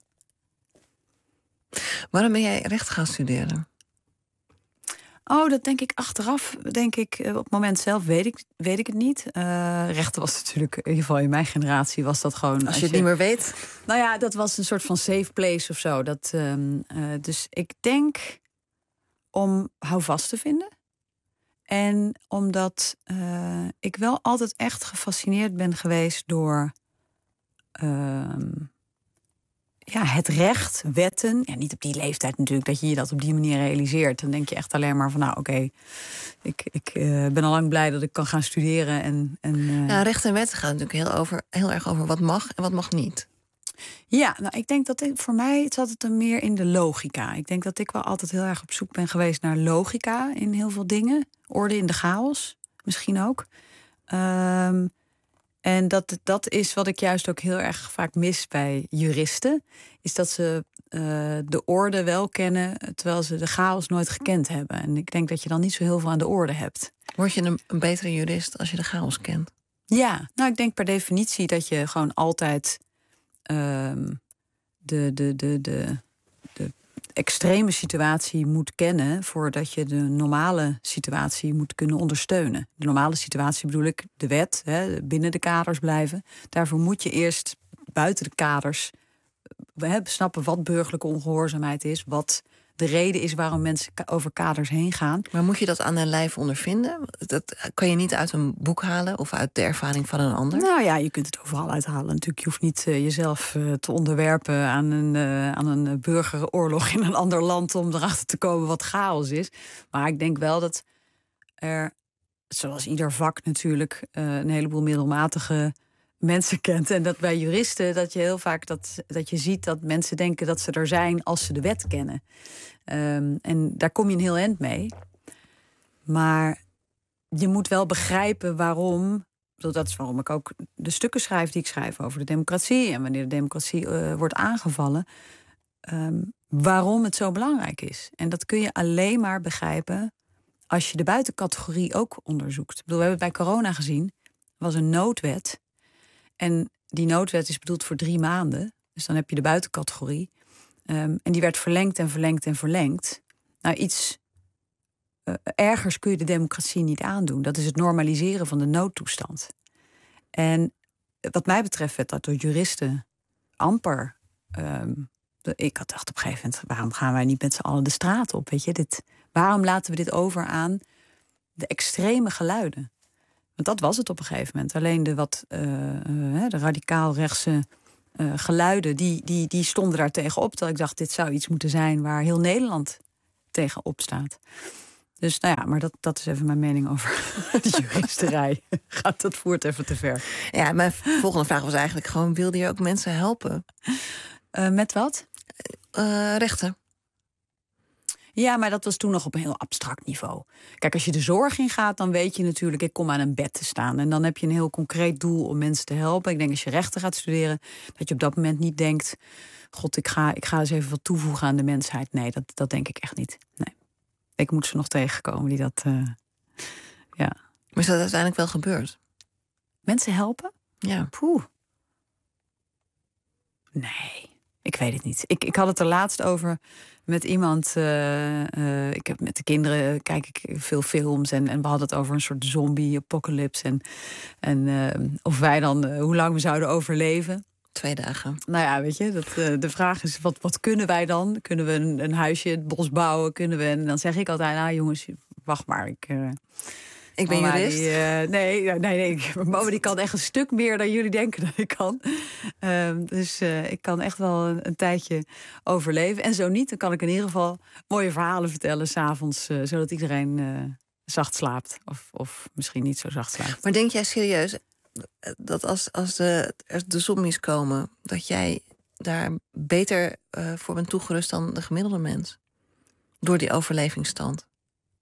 Waarom ben jij recht gaan studeren? Oh, dat denk ik achteraf. Denk ik, op het moment zelf weet ik het niet. Rechten was natuurlijk, in ieder geval in mijn generatie, was dat gewoon. Als je het niet meer weet. Nou ja, dat was een soort van safe place of zo. Dus ik denk om houvast te vinden. En omdat ik wel altijd echt gefascineerd ben geweest door het recht, wetten. Ja, niet op die leeftijd natuurlijk, dat je dat op die manier realiseert. Dan denk je echt alleen maar van, nou oké, ik ben al lang blij dat ik kan gaan studeren. Ja, recht en wetten gaat natuurlijk heel erg over wat mag en wat mag niet. Ja, nou ik denk dat voor mij zat het er meer in de logica. Ik denk dat ik wel altijd heel erg op zoek ben geweest naar logica in heel veel dingen. Orde in de chaos, misschien ook. En dat is wat ik juist ook heel erg vaak mis bij juristen. Is dat ze de orde wel kennen, terwijl ze de chaos nooit gekend hebben. En ik denk dat je dan niet zo heel veel aan de orde hebt. Word je een betere jurist als je de chaos kent? Ja, nou ik denk per definitie dat je gewoon altijd de extreme situatie moet kennen voordat je de normale situatie moet kunnen ondersteunen. De normale situatie bedoel ik de wet, binnen de kaders blijven. Daarvoor moet je eerst buiten de kaders snappen wat burgerlijke ongehoorzaamheid is, wat de reden is waarom mensen over kaders heen gaan. Maar moet je dat aan de lijf ondervinden? Dat kan je niet uit een boek halen of uit de ervaring van een ander? Nou ja, je kunt het overal uithalen. Natuurlijk, je hoeft niet jezelf te onderwerpen aan een burgeroorlog in een ander land om erachter te komen wat chaos is. Maar ik denk wel dat er, zoals ieder vak natuurlijk, een heleboel middelmatige mensen kent. En dat bij juristen dat je heel vaak dat je ziet dat mensen denken dat ze er zijn als ze de wet kennen. En daar kom je een heel eind mee. Maar je moet wel begrijpen waarom. Dat is waarom ik ook de stukken schrijf die ik schrijf over de democratie. En wanneer de democratie wordt aangevallen. Waarom het zo belangrijk is. En dat kun je alleen maar begrijpen als je de buitencategorie ook onderzoekt. Ik bedoel, we hebben het bij corona gezien. Er was een noodwet. En die noodwet is bedoeld voor 3 maanden. Dus dan heb je de buitencategorie. En die werd verlengd en verlengd en verlengd. Nou, iets ergers kun je de democratie niet aandoen. Dat is het normaliseren van de noodtoestand. En wat mij betreft werd dat door juristen amper. Ik had gedacht op een gegeven moment, waarom gaan wij niet met z'n allen de straat op? Weet je? Waarom laten we dit over aan de extreme geluiden? Want dat was het op een gegeven moment. Alleen de radicaal-rechtse geluiden, die stonden daar tegenop. Terwijl ik dacht, dit zou iets moeten zijn waar heel Nederland tegenop staat. Dus nou ja, maar dat is even mijn mening over de juristerij. Dat voert even te ver. Ja, mijn volgende vraag was eigenlijk gewoon, wilde je ook mensen helpen? Met wat? Rechten. Ja, maar dat was toen nog op een heel abstract niveau. Kijk, als je de zorg ingaat, dan weet je natuurlijk, ik kom aan een bed te staan. En dan heb je een heel concreet doel om mensen te helpen. Ik denk als je rechten gaat studeren, dat je op dat moment niet denkt, god, ik ga eens even wat toevoegen aan de mensheid. Nee, dat denk ik echt niet. Nee. Ik moet ze nog tegenkomen die dat, ja. Maar is dat uiteindelijk wel gebeurd? Mensen helpen? Ja. Poeh. Nee, ik weet het niet. Ik had het er laatst over met iemand. Ik heb met de kinderen kijk ik veel films en we hadden het over een soort zombie-apocalypse en of wij dan hoe lang we zouden overleven. 2 dagen. Nou ja, weet je, de vraag is, wat kunnen wij dan? Kunnen we een huisje, het bos bouwen? En dan zeg ik altijd, nou jongens, wacht maar. Ik ben jurist. Nee. Mama die kan echt een stuk meer dan jullie denken dat ik kan. Dus ik kan echt wel een tijdje overleven. En zo niet, dan kan ik in ieder geval mooie verhalen vertellen 's avonds, zodat iedereen zacht slaapt. Of misschien niet zo zacht slaapt. Maar denk jij serieus dat als de zombies komen, dat jij daar beter voor bent toegerust dan de gemiddelde mens? Door die overlevingsstand?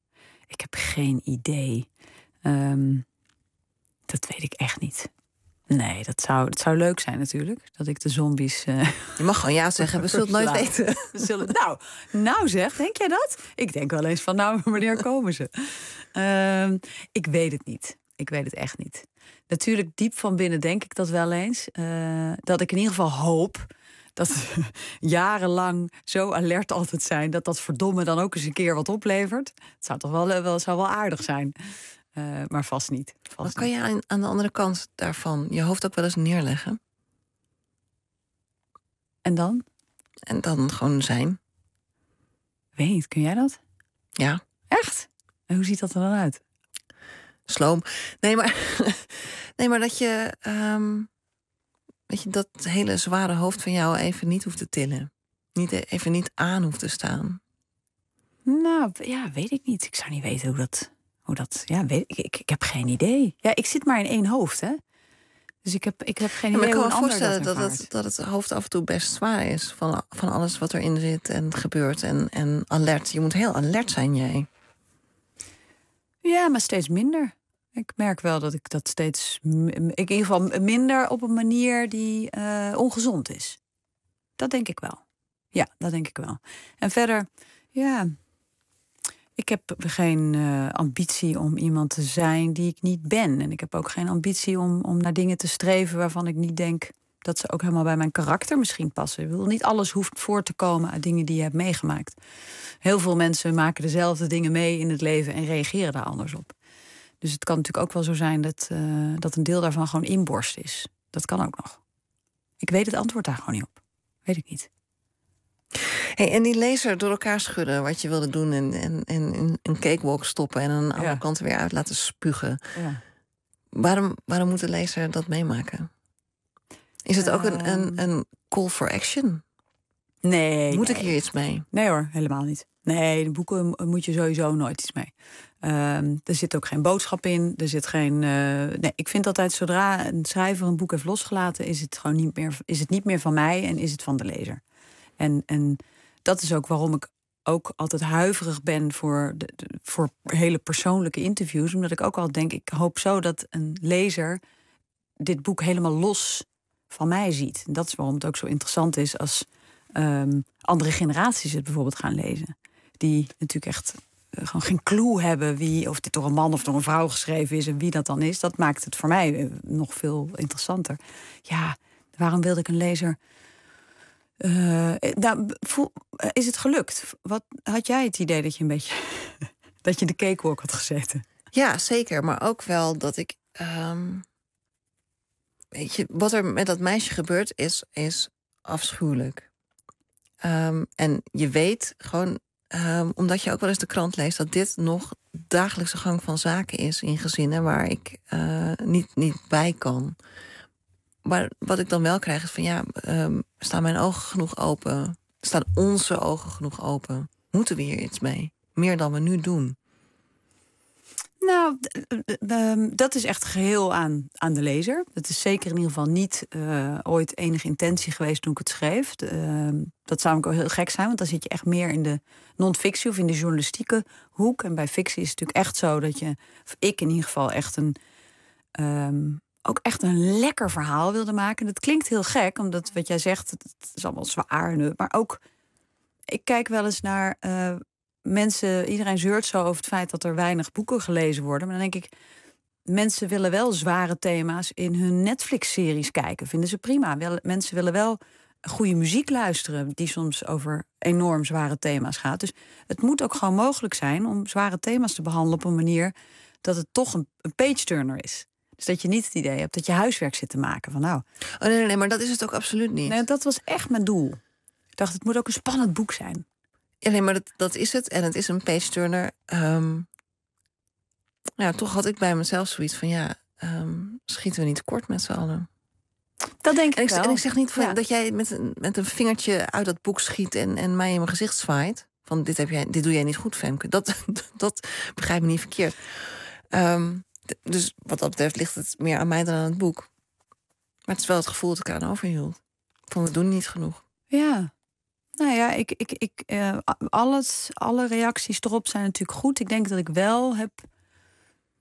Ik heb geen idee. Dat weet ik echt niet. Nee, dat zou leuk zijn natuurlijk. Dat ik de zombies... Je mag gewoon ja zeggen, we zullen het nooit weten. Nou zeg, denk jij dat? Ik denk wel eens van, wanneer komen ze? Ik weet het niet. Ik weet het echt niet. Natuurlijk, diep van binnen denk ik dat wel eens. Dat ik in ieder geval hoop dat jarenlang zo alert altijd zijn... dat verdomme dan ook eens een keer wat oplevert. Het zou toch wel aardig zijn. Maar vast niet. Maar kan je aan de andere kant daarvan je hoofd ook wel eens neerleggen? En dan? En dan gewoon zijn. Weet niet, kun jij dat? Ja. Echt? En hoe ziet dat er dan uit? Sloom. Nee, maar dat je... dat je dat hele zware hoofd van jou even niet hoeft te tillen. Even niet aan hoeft te staan. Nou, ja, weet ik niet. Ik zou niet weten hoe dat ja, ik heb geen idee. Ja, ik zit maar in één hoofd, hè. Dus ik heb geen idee. Maar ik kan me voorstellen dat het hoofd af en toe best zwaar is. Van alles wat erin zit en gebeurt. En alert. Je moet heel alert zijn, jij. Ja, maar steeds minder. Ik merk wel dat ik dat steeds... in ieder geval minder op een manier die ongezond is. Dat denk ik wel. Ja, dat denk ik wel. En verder, ja... Ik heb geen ambitie om iemand te zijn die ik niet ben. En ik heb ook geen ambitie om naar dingen te streven waarvan ik niet denk dat ze ook helemaal bij mijn karakter misschien passen. Ik bedoel, niet alles hoeft voor te komen uit dingen die je hebt meegemaakt. Heel veel mensen maken dezelfde dingen mee in het leven en reageren daar anders op. Dus het kan natuurlijk ook wel zo zijn dat een deel daarvan gewoon inborst is. Dat kan ook nog. Ik weet het antwoord daar gewoon niet op. Weet ik niet. Hey, en die laser door elkaar schudden, wat je wilde doen... en een cakewalk stoppen en aan de andere kant weer uit laten spugen. Ja. Waarom moet de lezer dat meemaken? Is het ook een call for action? Nee. Moet ik hier iets mee? Nee hoor, helemaal niet. Nee, de boeken moet je sowieso nooit iets mee. Er zit ook geen boodschap in. Er zit geen. Nee, ik vind altijd zodra een schrijver een boek heeft losgelaten, is het gewoon niet meer van mij en is het van de lezer. En dat is ook waarom ik ook altijd huiverig ben voor hele persoonlijke interviews. Omdat ik ook al denk, ik hoop zo dat een lezer dit boek helemaal los van mij ziet. En dat is waarom het ook zo interessant is als andere generaties het bijvoorbeeld gaan lezen. Die natuurlijk echt gewoon geen clue hebben wie, of dit door een man of door een vrouw geschreven is en wie dat dan is. Dat maakt het voor mij nog veel interessanter. Ja, waarom wilde ik een lezer... is het gelukt? Wat had jij het idee dat je een beetje dat je de cakewalk had gezeten? Ja, zeker. Maar ook wel dat ik... weet je, wat er met dat meisje gebeurt is afschuwelijk. En je weet gewoon, omdat je ook wel eens de krant leest, dat dit nog dagelijkse gang van zaken is in gezinnen waar ik niet bij kan. Maar wat ik dan wel krijg is van staan mijn ogen genoeg open? Staan onze ogen genoeg open? Moeten we hier iets mee? Meer dan we nu doen. Nou, dat is echt geheel aan de lezer. Dat is zeker in ieder geval niet ooit enige intentie geweest toen ik het schreef. Dat zou ook heel gek zijn, want dan zit je echt meer in de non-fictie of in de journalistieke hoek. En bij fictie is het natuurlijk echt zo dat ik in ieder geval echt ook echt een lekker verhaal wilde maken. Dat klinkt heel gek, omdat wat jij zegt, het is allemaal zwaar. Maar ook, ik kijk wel eens naar mensen, iedereen zeurt zo over het feit dat er weinig boeken gelezen worden. Maar dan denk ik, mensen willen wel zware thema's in hun Netflix-series kijken. Vinden ze prima. Mensen willen wel goede muziek luisteren, die soms over enorm zware thema's gaat. Dus het moet ook gewoon mogelijk zijn om zware thema's te behandelen op een manier dat het toch een page-turner is. Dus dat je niet het idee hebt dat je huiswerk zit te maken. Van nou. Oh nee, maar dat is het ook absoluut niet. Nee, dat was echt mijn doel. Ik dacht, het moet ook een spannend boek zijn. Ja, nee, maar dat is het. En het is een page-turner. Toch had ik bij mezelf zoiets van schieten we niet kort met z'n allen. Dat denk ik wel. En ik zeg niet dat jij met een vingertje uit dat boek schiet en mij in mijn gezicht zwaait. Van dit doe jij niet goed, Femke. Dat begrijp me niet verkeerd. Dus wat dat betreft ligt het meer aan mij dan aan het boek. Maar het is wel het gevoel dat ik eraan overhield. Van we doen niet genoeg. Ja. Nou ja, alle reacties erop zijn natuurlijk goed. Ik denk dat ik wel heb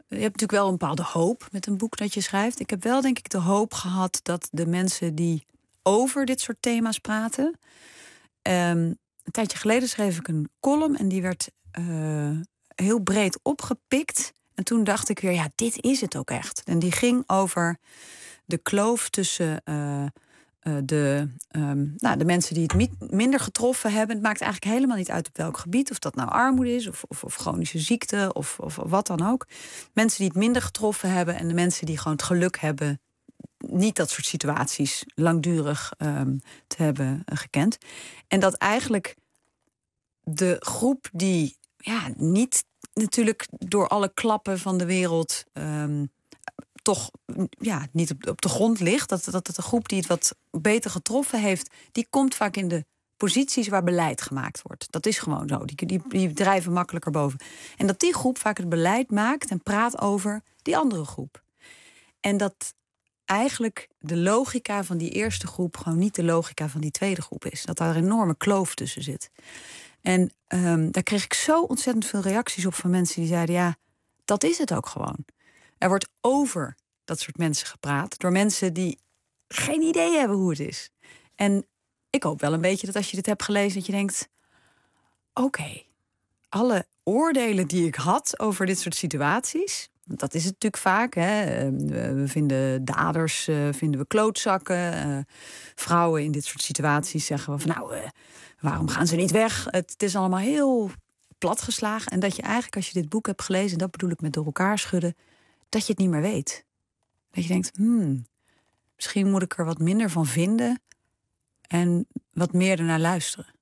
hebt natuurlijk wel een bepaalde hoop met een boek dat je schrijft. Ik heb wel, denk ik, de hoop gehad dat de mensen die over dit soort thema's praten. Een tijdje geleden schreef ik een column en die werd heel breed opgepikt. En toen dacht ik weer, ja, dit is het ook echt. En die ging over de kloof tussen de mensen die het minder getroffen hebben. Het maakt eigenlijk helemaal niet uit op welk gebied. Of dat nou armoede is of chronische ziekte of wat dan ook. Mensen die het minder getroffen hebben en de mensen die gewoon het geluk hebben niet dat soort situaties langdurig te hebben gekend. En dat eigenlijk de groep die niet natuurlijk door alle klappen van de wereld toch niet op de grond ligt. Dat het een groep die het wat beter getroffen heeft, die komt vaak in de posities waar beleid gemaakt wordt. Dat is gewoon zo. Die drijven makkelijker boven. En dat die groep vaak het beleid maakt en praat over die andere groep. En dat eigenlijk de logica van die eerste groep gewoon niet de logica van die tweede groep is. Dat daar een enorme kloof tussen zit. En daar kreeg ik zo ontzettend veel reacties op van mensen die zeiden, ja, dat is het ook gewoon. Er wordt over dat soort mensen gepraat door mensen die geen idee hebben hoe het is. En ik hoop wel een beetje dat als je dit hebt gelezen, dat je denkt, oké, alle oordelen die ik had over dit soort situaties, dat is het natuurlijk vaak. Hè? We vinden daders vinden we klootzakken. Vrouwen in dit soort situaties zeggen we van waarom gaan ze niet weg? Het is allemaal heel platgeslagen. En dat je eigenlijk, als je dit boek hebt gelezen, en dat bedoel ik met door elkaar schudden, dat je het niet meer weet. Dat je denkt, misschien moet ik er wat minder van vinden en wat meer ernaar luisteren.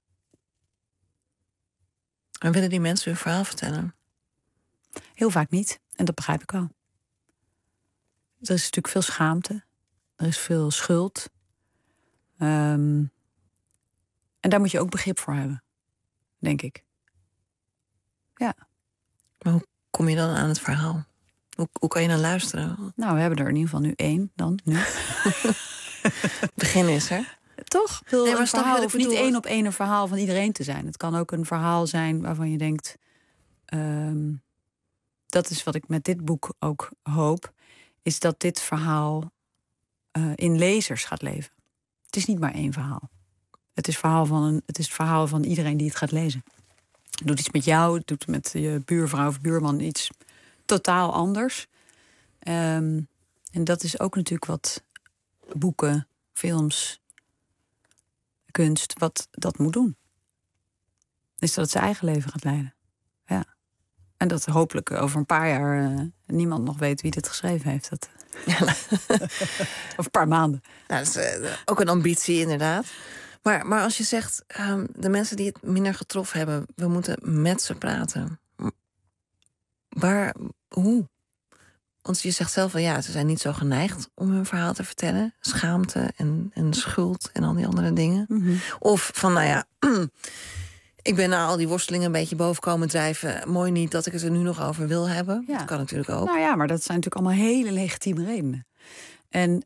En willen die mensen hun verhaal vertellen? Heel vaak niet. En dat begrijp ik wel. Er is natuurlijk veel schaamte. Er is veel schuld. En daar moet je ook begrip voor hebben. Denk ik. Ja. Maar hoe kom je dan aan het verhaal? Hoe kan je dan luisteren? Nou, we hebben er in ieder geval nu 1 dan. Nu. Het begin is er. Toch? Maar een verhaal hoeft niet 1 op 1 een verhaal van iedereen te zijn. Het kan ook een verhaal zijn waarvan je denkt, dat is wat ik met dit boek ook hoop, is dat dit verhaal in lezers gaat leven. Het is niet maar 1 verhaal. Het is het verhaal van iedereen die het gaat lezen. Het doet iets met jou, het doet met je buurvrouw of buurman iets totaal anders. En dat is ook natuurlijk wat boeken, films, kunst, wat dat moet doen. Is dat het zijn eigen leven gaat leiden. Ja. En dat hopelijk over een paar jaar niemand nog weet wie dit geschreven heeft. Dat of een paar maanden. Nou, dat is ook een ambitie, inderdaad. Maar als je zegt, de mensen die het minder getroffen hebben, we moeten met ze praten. Hoe? Want je zegt zelf wel, ze zijn niet zo geneigd om hun verhaal te vertellen. Schaamte en schuld en al die andere dingen. Mm-hmm. Of van, ik ben na al die worstelingen een beetje boven komen drijven. Mooi niet dat ik het er nu nog over wil hebben. Ja. Dat kan natuurlijk ook. Nou ja, maar dat zijn natuurlijk allemaal hele legitieme redenen. En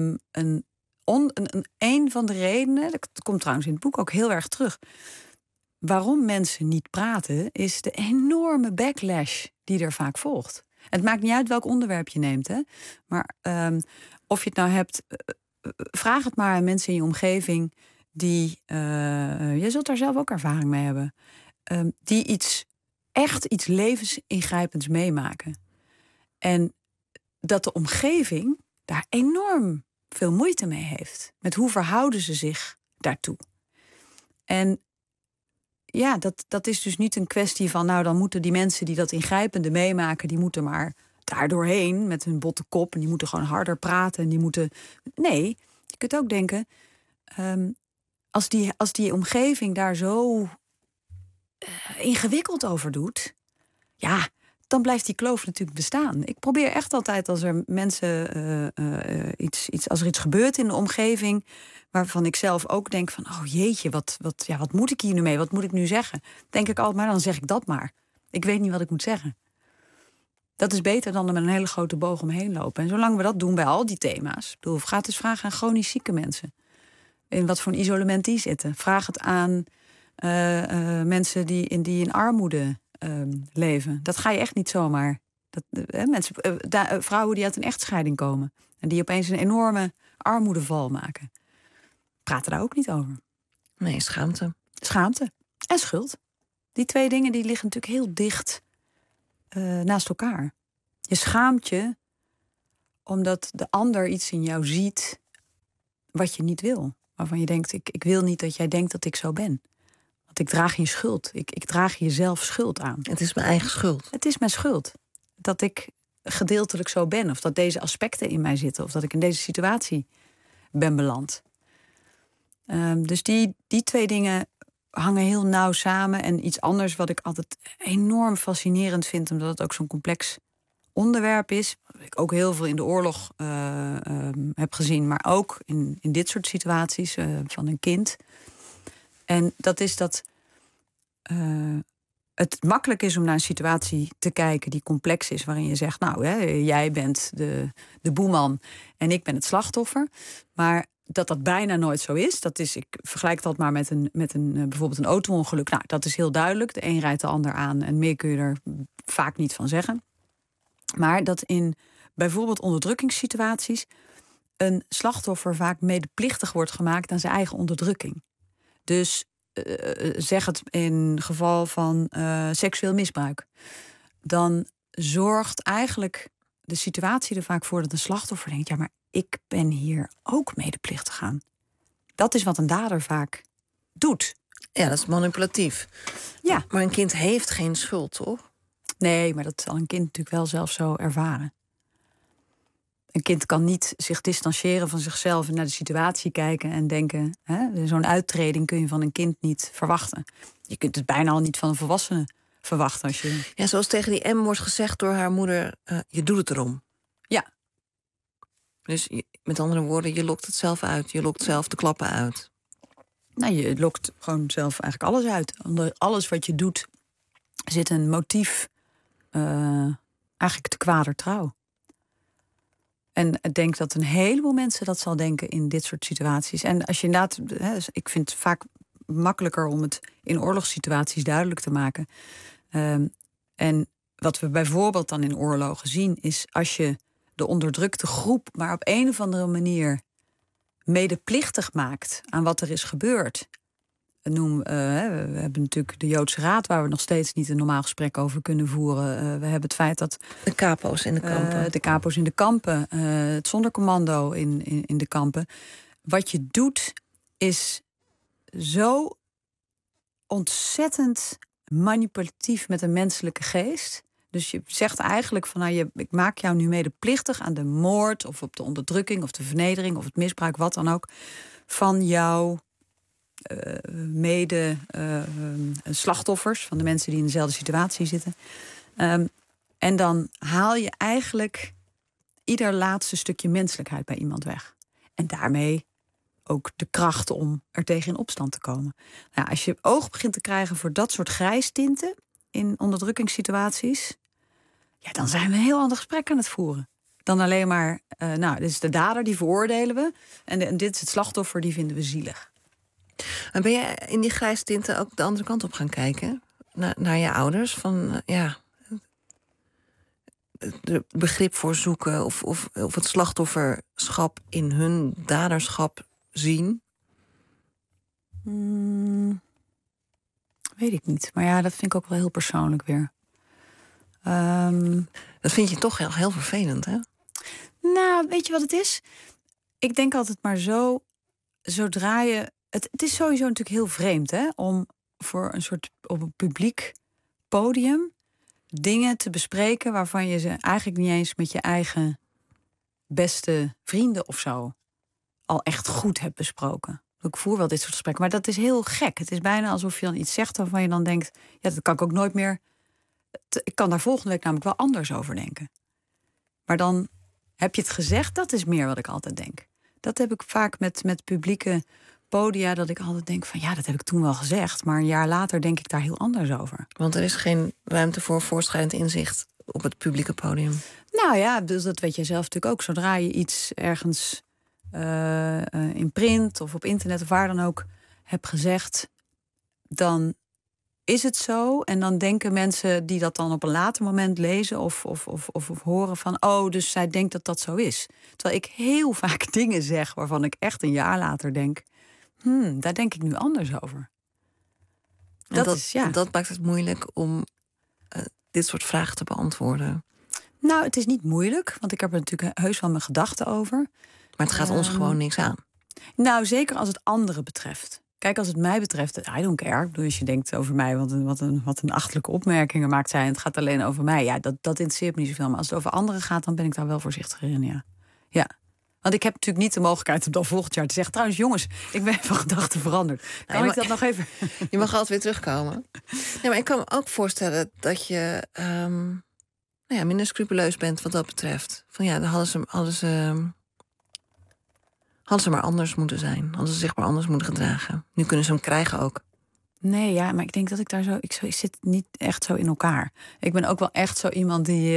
een van de redenen, dat komt trouwens in het boek ook heel erg terug, waarom mensen niet praten, is de enorme backlash die er vaak volgt. Het maakt niet uit welk onderwerp je neemt, hè. Maar of je het nou hebt, vraag het maar aan mensen in je omgeving die, je zult daar zelf ook ervaring mee hebben, die iets levensingrijpends meemaken. En dat de omgeving daar enorm veel moeite mee heeft. Met hoe verhouden ze zich daartoe. En ja, dat is dus niet een kwestie van, dan moeten die mensen die dat ingrijpende meemaken, die moeten maar daardoorheen met hun botte kop en die moeten gewoon harder praten en die moeten. Nee, je kunt ook denken, als die omgeving daar zo ingewikkeld over doet, dan blijft die kloof natuurlijk bestaan. Ik probeer echt altijd, als er mensen als er iets gebeurt in de omgeving, waarvan ik zelf ook denk van, oh jeetje, wat moet ik hier nu mee? Wat moet ik nu zeggen? Denk ik altijd, maar dan zeg ik dat maar. Ik weet niet wat ik moet zeggen. Dat is beter dan er met een hele grote boog omheen lopen. En zolang we dat doen bij al die thema's, ga het eens vragen aan chronisch zieke mensen. In wat voor een isolement die zitten. Vraag het aan mensen die in armoede leven. Dat ga je echt niet zomaar Vrouwen die uit een echtscheiding komen en die opeens een enorme armoedeval maken, praten daar ook niet over. Nee, schaamte. Schaamte en schuld. Die twee dingen die liggen natuurlijk heel dicht naast elkaar. Je schaamt je omdat de ander iets in jou ziet wat je niet wil. Waarvan je denkt, ik wil niet dat jij denkt dat ik zo ben. Want ik draag je schuld. Ik draag jezelf schuld aan. Het is mijn eigen schuld. Het is mijn schuld. Dat ik gedeeltelijk zo ben. Of dat deze aspecten in mij zitten. Of dat ik in deze situatie ben beland. Dus die twee dingen hangen heel nauw samen. En iets anders wat ik altijd enorm fascinerend vind, omdat het ook zo'n complex onderwerp is. Wat ik ook heel veel in de oorlog heb gezien, maar ook in dit soort situaties van een kind. En dat is dat het makkelijk is om naar een situatie te kijken die complex is, waarin je zegt, nou, jij bent de boeman en ik ben het slachtoffer. Maar dat bijna nooit zo is. Ik vergelijk dat maar met bijvoorbeeld een auto-ongeluk. Nou, dat is heel duidelijk. De een rijdt de ander aan en meer kun je er vaak niet van zeggen. Maar dat in bijvoorbeeld onderdrukkingssituaties een slachtoffer vaak medeplichtig wordt gemaakt aan zijn eigen onderdrukking. Dus zeg het in geval van seksueel misbruik. Dan zorgt eigenlijk de situatie er vaak voor dat een slachtoffer denkt, ja, maar ik ben hier ook medeplichtig aan. Dat is wat een dader vaak doet. Ja, dat is manipulatief. Ja. Maar een kind heeft geen schuld, toch? Nee, maar dat zal een kind natuurlijk wel zelf zo ervaren. Een kind kan niet zich distancieren van zichzelf en naar de situatie kijken en denken, zo'n uittreding kun je van een kind niet verwachten. Je kunt het bijna al niet van een volwassene verwachten. Als je... Ja, zoals tegen die M wordt gezegd door haar moeder, je doet het erom. Ja. Dus met andere woorden, je lokt het zelf uit. Je lokt zelf de klappen uit. Nou, je lokt gewoon zelf eigenlijk alles uit. Onder alles wat je doet zit een motief, eigenlijk te kwader trouw. En ik denk dat een heleboel mensen dat zal denken in dit soort situaties. En als je inderdaad, ik vind het vaak makkelijker om het in oorlogssituaties duidelijk te maken. En wat we bijvoorbeeld dan in oorlogen zien, is als je de onderdrukte groep maar op een of andere manier medeplichtig maakt aan wat er is gebeurd. We hebben natuurlijk de Joodse Raad, waar we nog steeds niet een normaal gesprek over kunnen voeren. We hebben het feit dat de capo's in de kampen. De capo's in de kampen, het zondercommando in de kampen. Wat je doet is zo ontzettend manipulatief met een menselijke geest. Dus je zegt eigenlijk van, ik maak jou nu medeplichtig aan de moord of op de onderdrukking of de vernedering of het misbruik, wat dan ook, van jouw slachtoffers, van de mensen die in dezelfde situatie zitten. En dan haal je eigenlijk ieder laatste stukje menselijkheid bij iemand weg. En daarmee ook de kracht om er tegen in opstand te komen. Nou, als je oog begint te krijgen voor dat soort grijstinten in onderdrukkingssituaties, ja, dan zijn we een heel ander gesprek aan het voeren. Dan alleen maar, dit is de dader, die veroordelen we. En dit is het slachtoffer, die vinden we zielig. En ben je in die grijstinten ook de andere kant op gaan kijken? Naar je ouders? Van, de begrip voor zoeken of het slachtofferschap in hun daderschap zien? Weet ik niet. Maar ja, dat vind ik ook wel heel persoonlijk weer. Dat vind je toch heel vervelend, hè? Nou, weet je wat het is? Ik denk altijd maar zo, zodra je... Het is sowieso natuurlijk heel vreemd, hè? Om voor een soort op een publiek podium dingen te bespreken waarvan je ze eigenlijk niet eens met je eigen beste vrienden of zo al echt goed hebt besproken. Ik voer wel dit soort gesprekken, maar dat is heel gek. Het is bijna alsof je dan iets zegt waarvan je dan denkt, ja, dat kan ik ook nooit meer. Ik kan daar volgende week namelijk wel anders over denken. Maar dan heb je het gezegd, dat is meer wat ik altijd denk. Dat heb ik vaak met publieke podia, dat ik altijd denk van, ja, dat heb ik toen wel gezegd, maar een jaar later denk ik daar heel anders over. Want er is geen ruimte voor voortschrijdend inzicht op het publieke podium. Nou ja, dus dat weet je zelf natuurlijk ook. Zodra je iets ergens in print of op internet of waar dan ook hebt gezegd, dan is het zo? En dan denken mensen die dat dan op een later moment lezen of horen van... oh, dus zij denkt dat dat zo is. Terwijl ik heel vaak dingen zeg waarvan ik echt een jaar later denk... daar denk ik nu anders over. Dat maakt het moeilijk om dit soort vragen te beantwoorden. Nou, het is niet moeilijk, want ik heb er natuurlijk heus wel mijn gedachten over. Maar het gaat ons gewoon niks aan. Nou, zeker als het anderen betreft. Kijk, als het mij betreft, I don't care. Ik bedoel, als je denkt over mij, wat een achterlijke opmerkingen maakt zij... en het gaat alleen over mij, ja, dat interesseert me niet zoveel. Maar als het over anderen gaat, dan ben ik daar wel voorzichtiger in, ja. Want ik heb natuurlijk niet de mogelijkheid om dan volgend jaar te zeggen... trouwens, jongens, ik ben van gedachten veranderd. Kan ik dat nog even... Je mag altijd weer terugkomen. Ja, maar ik kan me ook voorstellen dat je minder scrupuleus bent wat dat betreft. Van ja, dan hadden ze maar anders moeten zijn. Hadden ze zich maar anders moeten gedragen. Nu kunnen ze hem krijgen ook. Nee, ja, maar ik denk dat ik daar ik zit niet echt zo in elkaar. Ik ben ook wel echt zo iemand die...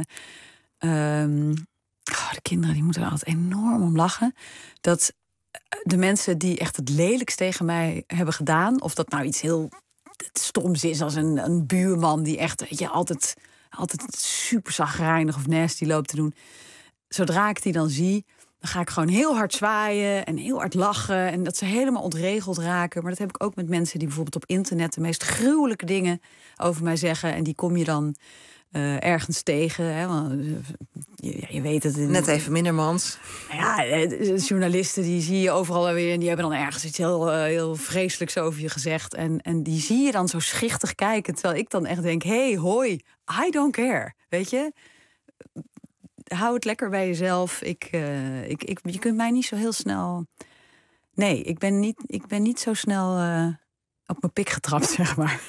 de kinderen die moeten er altijd enorm om lachen. Dat de mensen die echt het lelijkst tegen mij hebben gedaan... of dat nou iets heel stoms is als een buurman... die echt altijd super chagrijnig of nasty loopt te doen. Zodra ik die dan zie... dan ga ik gewoon heel hard zwaaien en heel hard lachen... en dat ze helemaal ontregeld raken. Maar dat heb ik ook met mensen die bijvoorbeeld op internet... de meest gruwelijke dingen over mij zeggen... en die kom je dan ergens tegen. Hè? Want, je weet het. Net even mindermans. Ja, journalisten die zie je overal weer... en die hebben dan ergens iets heel vreselijks over je gezegd. En die zie je dan zo schichtig kijken... terwijl ik dan echt denk, hey, hoi, I don't care. Weet je? Hou het lekker bij jezelf. Je kunt mij niet zo heel snel... Nee, ik ben niet zo snel op mijn pik getrapt, zeg maar.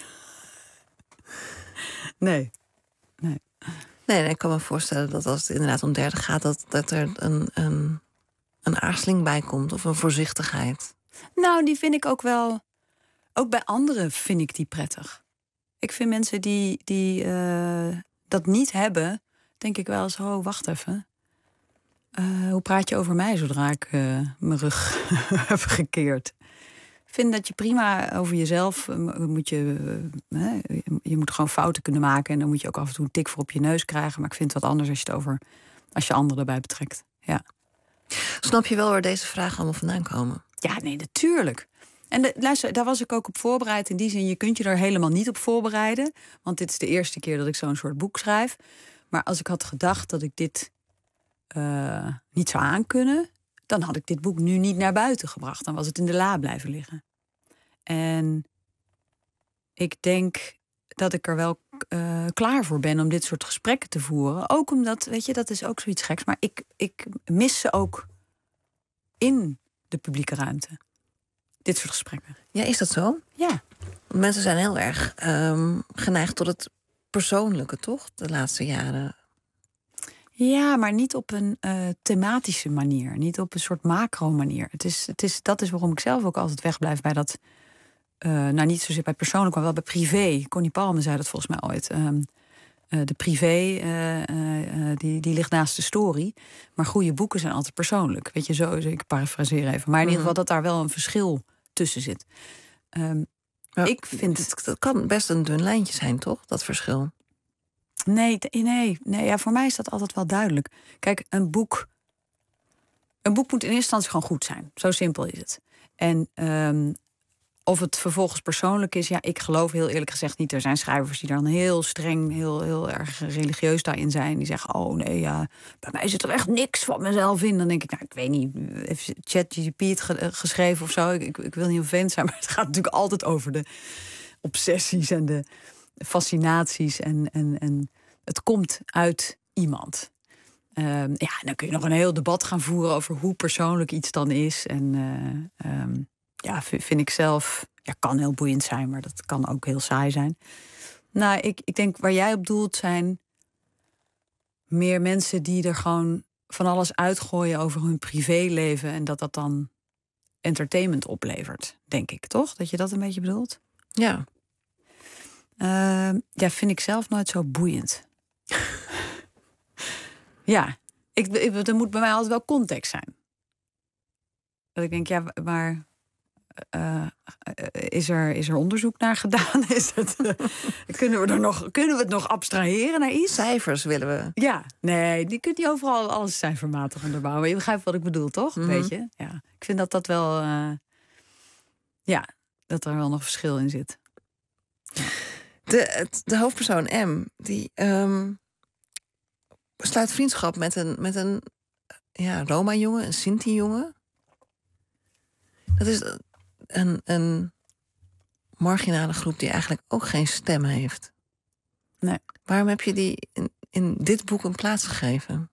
Nee, ik kan me voorstellen dat als het inderdaad om 30 gaat... dat er een aarzeling bij komt of een voorzichtigheid. Nou, die vind ik ook wel... Ook bij anderen vind ik die prettig. Ik vind mensen die dat niet hebben... denk ik wel eens, wacht even. Hoe praat je over mij zodra ik mijn rug heb gekeerd? Ik vind dat je prima over jezelf je moet gewoon fouten kunnen maken... en dan moet je ook af en toe een tik voor op je neus krijgen. Maar ik vind het wat anders als je anderen erbij betrekt. Ja. Snap je wel waar deze vragen allemaal vandaan komen? Ja, nee, natuurlijk. En luister, daar was ik ook op voorbereid. In die zin, je kunt je er helemaal niet op voorbereiden. Want dit is de eerste keer dat ik zo'n soort boek schrijf. Maar als ik had gedacht dat ik dit niet zou aankunnen... dan had ik dit boek nu niet naar buiten gebracht. Dan was het in de la blijven liggen. En ik denk dat ik er wel klaar voor ben om dit soort gesprekken te voeren. Ook omdat, weet je, dat is ook zoiets geks. Maar ik mis ze ook in de publieke ruimte. Dit soort gesprekken. Ja, is dat zo? Ja. Want mensen zijn heel erg geneigd tot het persoonlijke, toch? De laatste jaren. Ja, maar niet op een thematische manier. Niet op een soort macro-manier. Dat is waarom ik zelf ook altijd wegblijf bij dat... niet zozeer bij persoonlijk, maar wel bij privé. Connie Palme zei dat volgens mij ooit. De privé, die ligt naast de story. Maar goede boeken zijn altijd persoonlijk. Weet je, zo, ik parafraseer even. Maar in ieder geval dat daar wel een verschil tussen zit. Ik vind... Het kan best een dun lijntje zijn, toch? Dat verschil. Nee, ja, voor mij is dat altijd wel duidelijk. Kijk, een boek moet in eerste instantie gewoon goed zijn. Zo simpel is het. En of het vervolgens persoonlijk is... ja, ik geloof heel eerlijk gezegd niet. Er zijn schrijvers die dan heel streng, heel erg religieus daarin zijn. Die zeggen, oh nee, ja, bij mij zit er echt niks van mezelf in. Dan denk ik, nou, ik weet niet, heeft ChatGPT het geschreven of zo? Ik wil niet vervelend zijn, maar het gaat natuurlijk altijd over de obsessies en de fascinaties. En het komt uit iemand. Dan kun je nog een heel debat gaan voeren over hoe persoonlijk iets dan is. En vind ik zelf... Ja, kan heel boeiend zijn, maar dat kan ook heel saai zijn. Nou, ik denk waar jij op doelt zijn... meer mensen die er gewoon van alles uitgooien over hun privéleven... en dat dan entertainment oplevert, denk ik, toch? Dat je dat een beetje bedoelt? Ja. Vind ik zelf nooit zo boeiend. Ja, er moet bij mij altijd wel context zijn. Dat ik denk, ja, maar... is er onderzoek naar gedaan? Kunnen we het nog abstraheren naar iets? Cijfers willen we. Ja, nee, die kunt niet overal alles cijfermatig onderbouwen. Maar je begrijpt wat ik bedoel, toch? Weet je? Ja. Ik vind dat wel... dat er wel nog verschil in zit. Ja. De hoofdpersoon M, die sluit vriendschap met een Roma-jongen, een Sinti-jongen. Dat is een marginale groep die eigenlijk ook geen stem heeft. Nee. Waarom heb je die in dit boek een plaats gegeven?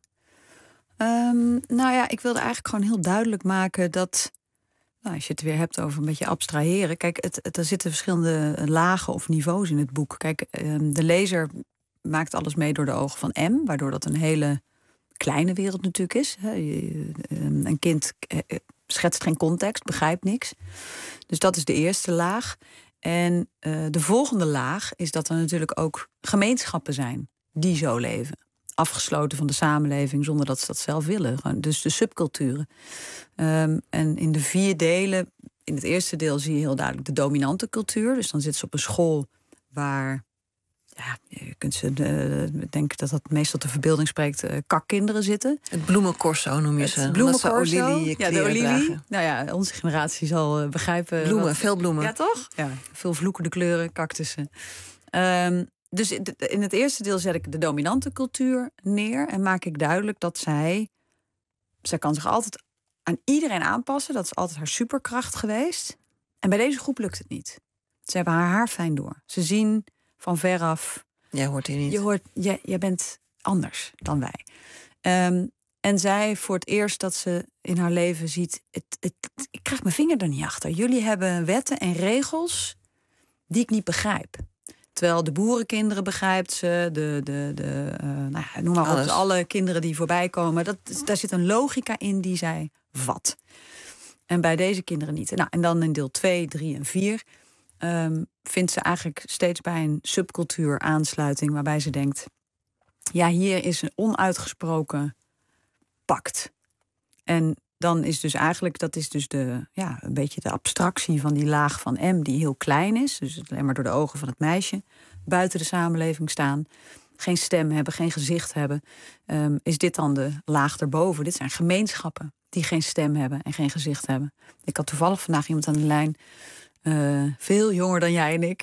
Ik wilde eigenlijk gewoon heel duidelijk maken dat... Nou, als je het weer hebt over een beetje abstraheren... Kijk, er zitten verschillende lagen of niveaus in het boek. Kijk, de lezer maakt alles mee door de ogen van M... waardoor dat een hele kleine wereld natuurlijk is. Een kind schetst geen context, begrijpt niks. Dus dat is de eerste laag. En de volgende laag is dat er natuurlijk ook gemeenschappen zijn... die zo leven. Afgesloten van de samenleving zonder dat ze dat zelf willen. Dus de subculturen. En in de 4 delen, in het eerste deel zie je heel duidelijk de dominante cultuur. Dus dan zit ze op een school waar, je kunt ze denken dat dat meestal de verbeelding spreekt, kakkinderen zitten. Het bloemencorso noem je ze. Het bloemencorso. De Olili. Nou ja, onze generatie zal begrijpen. Bloemen, veel bloemen. Ja, toch? Ja, veel vloekende kleuren, cactussen. Dus in het eerste deel zet ik de dominante cultuur neer... en maak ik duidelijk dat zij kan zich altijd aan iedereen aanpassen. Dat is altijd haar superkracht geweest. En bij deze groep lukt het niet. Ze hebben haar fijn door. Ze zien van veraf... Jij hoort hier niet. Jij bent anders dan wij. En zij voor het eerst dat ze in haar leven ziet... ik krijg mijn vinger er niet achter. Jullie hebben wetten en regels die ik niet begrijp. Terwijl de boerenkinderen begrijpt ze, noem maar op, alle kinderen die voorbij komen. Daar zit een logica in die zij vat. En bij deze kinderen niet. Nou, en dan in deel 2, 3 en 4 vindt ze eigenlijk steeds bij een subcultuur aansluiting... waarbij ze denkt, hier is een onuitgesproken pact. En dan is dus eigenlijk, dat is dus een beetje de abstractie van die laag van M... die heel klein is, dus alleen maar door de ogen van het meisje... buiten de samenleving staan, geen stem hebben, geen gezicht hebben... is dit dan de laag erboven. Dit zijn gemeenschappen die geen stem hebben en geen gezicht hebben. Ik had toevallig vandaag iemand aan de lijn... veel jonger dan jij en ik.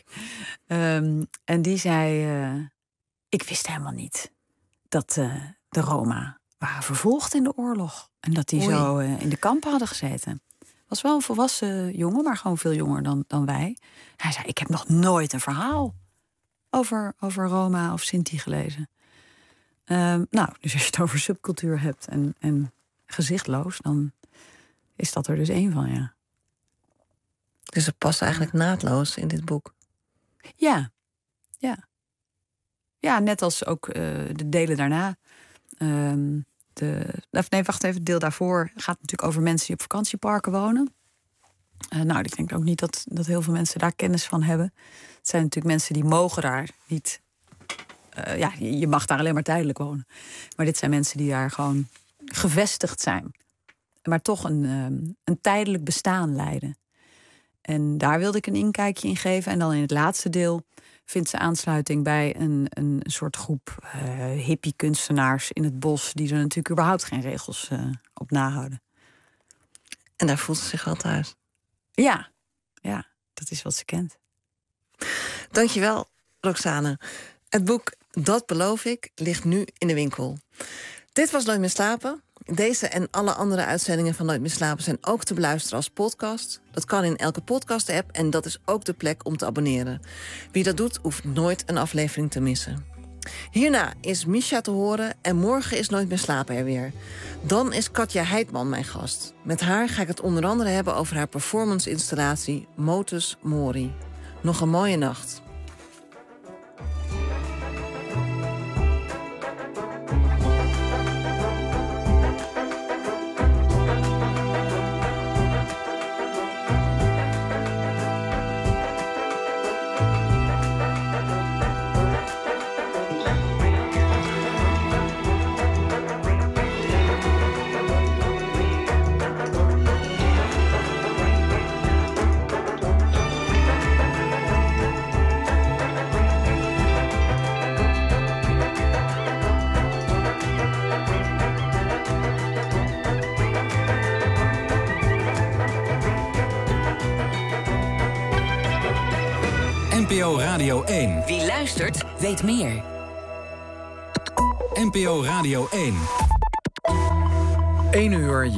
En die zei... ik wist helemaal niet dat de Roma waren vervolgd in de oorlog. En dat die zo in de kampen hadden gezeten. Was wel een volwassen jongen, maar gewoon veel jonger dan wij. Hij zei, ik heb nog nooit een verhaal over Roma of Sinti gelezen. Dus als je het over subcultuur hebt en gezichtloos... dan is dat er dus één van, ja. Dus het past eigenlijk naadloos in dit boek. Ja. Ja, net als ook de delen daarna... wacht even, het deel daarvoor gaat natuurlijk over mensen die op vakantieparken wonen. Ik denk ook niet dat heel veel mensen daar kennis van hebben. Het zijn natuurlijk mensen die mogen daar niet... je mag daar alleen maar tijdelijk wonen. Maar dit zijn mensen die daar gewoon gevestigd zijn. Maar toch een tijdelijk bestaan leiden. En daar wilde ik een inkijkje in geven. En dan in het laatste deel vindt ze aansluiting bij een soort groep hippie-kunstenaars in het bos... die er natuurlijk überhaupt geen regels op nahouden. En daar voelt ze zich wel thuis. Ja, dat is wat ze kent. Dankjewel, Roxane. Het boek Dat beloof ik ligt nu in de winkel. Dit was Nooit meer slapen. Deze en alle andere uitzendingen van Nooit meer slapen zijn ook te beluisteren als podcast. Dat kan in elke podcast-app en dat is ook de plek om te abonneren. Wie dat doet, hoeft nooit een aflevering te missen. Hierna is Misha te horen en morgen is Nooit meer slapen er weer. Dan is Katja Heitman mijn gast. Met haar ga ik het onder andere hebben over haar performance-installatie Motus Mori. Nog een mooie nacht. NPO Radio 1. Wie luistert, weet meer. NPO Radio 1. 1 uur.